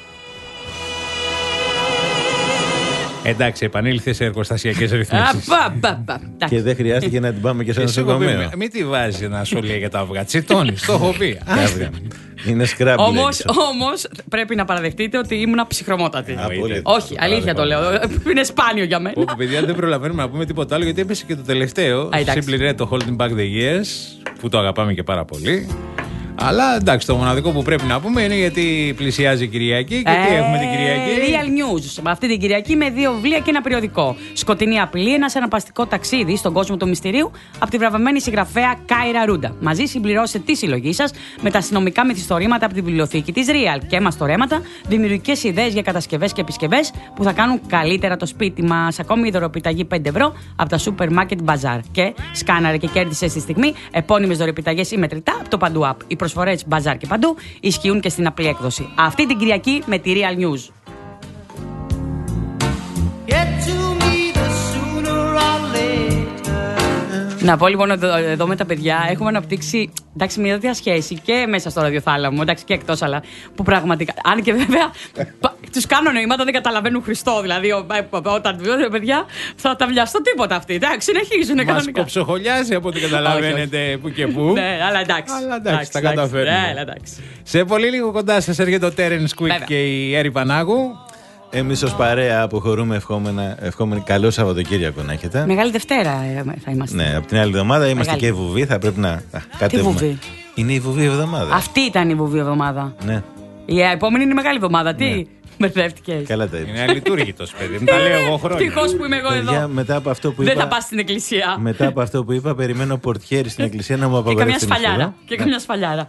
Εντάξει, επανήλθε σε εργοστασιακές ρυθμίσεις. Και δεν χρειάστηκε να την πάμε και σε ένα νοσοκομείο. Μην τη βάζει να σου λέει για τα αυγά. Τσιτώνεις, το έχω πει. Είναι σκράμπι. Όμως πρέπει να παραδεχτείτε ότι ήμουν ψυχρομότατη. Όχι, αλήθεια το λέω. Είναι σπάνιο για μένα. Όπου παιδιά δεν προλαβαίνουμε να πούμε τίποτα άλλο γιατί έπεσε και το τελευταίο. Simply Red, το Holding Back the Years, που το αγαπάμε και πάρα πολύ. Αλλά εντάξει, το μοναδικό που πρέπει να πούμε είναι γιατί πλησιάζει η Κυριακή και ε, τι έχουμε την Κυριακή. Real News. Αυτή την Κυριακή με δύο βιβλία και ένα περιοδικό. Σκοτεινή απειλή, ένα αναπαστικό ταξίδι στον κόσμο του μυστηρίου από τη βραβευμένη συγγραφέα Κάιρα Ρούντα. Μαζί συμπληρώστε τη συλλογή σας με τα αστυνομικά μυθιστορήματα από τη βιβλιοθήκη της Real και μαστορέματα, δημιουργικές ιδέες για κατασκευές και επισκευές που θα κάνουν καλύτερα το σπίτι μας. Ακόμη η δωροπιταγή πέντε ευρώ από τα Supermarket Bazaar. Και σκάναρε και κέρδισε στη στιγμή επώνυμες δωροπιταγές ή μετρητά από το Παντού App. Οι προσφορές Bazaar και Παντού ισχύουν και στην απλή έκδοση. Αυτή την Κυριακή με τη Real News. Να πω λοιπόν εδώ, εδώ με τα παιδιά έχουμε αναπτύξει εντάξει, μια τέτοια σχέση και μέσα στο ραδιοθάλαμο, εντάξει και εκτός, αλλά που πραγματικά. Αν και βέβαια τους κάνω νοήματα, δεν καταλαβαίνουν Χριστό. Δηλαδή, όταν βιώνουν παιδιά, θα τα βιαστώ τίποτα αυτή. Εντάξει, συνεχίζουν κανονικά. Μας κοψοχολιάζει από ό,τι καταλαβαίνετε που και που. Ναι, αλλά εντάξει. Αλλά εντάξει, τα καταφέρνουμε. Σε πολύ λίγο κοντά σας έρχεται ο Terence Quick και η Έρη Πανάγου. Εμείς ως παρέα αποχωρούμε ευχόμενοι καλό Σαββατοκύριακο να έχετε. Μεγάλη Δευτέρα θα είμαστε. Ναι, από την άλλη εβδομάδα είμαστε και βουβοί, θα πρέπει να κατέβουμε. Τι βουβή? Είναι η βουβή εβδομάδα. Αυτή ήταν η βουβή εβδομάδα. Ναι. Η επόμενη είναι η μεγάλη εβδομάδα. Τι, ναι. Μπερδεύτηκες. Καλά τα είπες. Είναι αλειτουργητος παιδί, μου τα λέω εγώ χρόνια. Ευτυχώς που είμαι εγώ εδώ. Μετά από αυτό που δεν είπα, θα πας στην εκκλησία. Μετά από αυτό που είπα, περιμένω πορτιέρι στην εκκλησία να μου απαγορεύσει. Και καμιά σφαλιάρα. Και καμιά σφαλιάρα.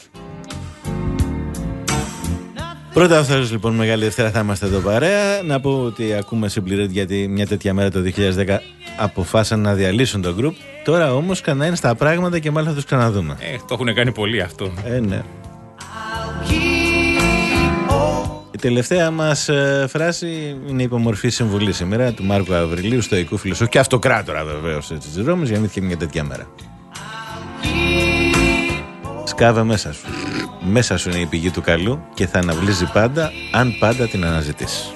Πρώτα αυτός λοιπόν Μεγάλη Δευτέρα θα είμαστε εδώ παρέα. Να πω ότι ακούμε Simply Red γιατί μια τέτοια μέρα το δύο χιλιάδες δέκα αποφάσισαν να διαλύσουν το group. Τώρα όμως κανένα είναι στα πράγματα και μάλλον θα τους ξαναδούμε. Ε, το έχουν κάνει πολύ αυτό. Ε, ναι. Η τελευταία μας ε, φράση είναι η υπομορφή συμβουλή σήμερα του Μάρκου Αβριλίου, стоικού φιλοσόφου και αυτοκράτορα βεβαίως της Ρώμης. Γεννήθηκε μια τέτοια μέρα. Σκάβε μέσα σου. Μέσα σου είναι η πηγή του καλού και θα αναβλύζει πάντα αν πάντα την αναζητείς.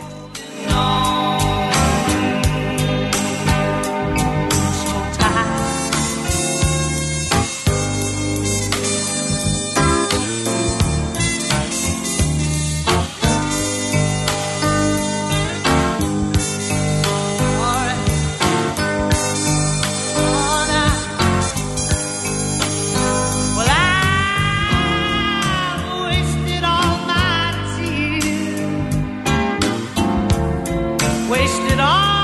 Wasted all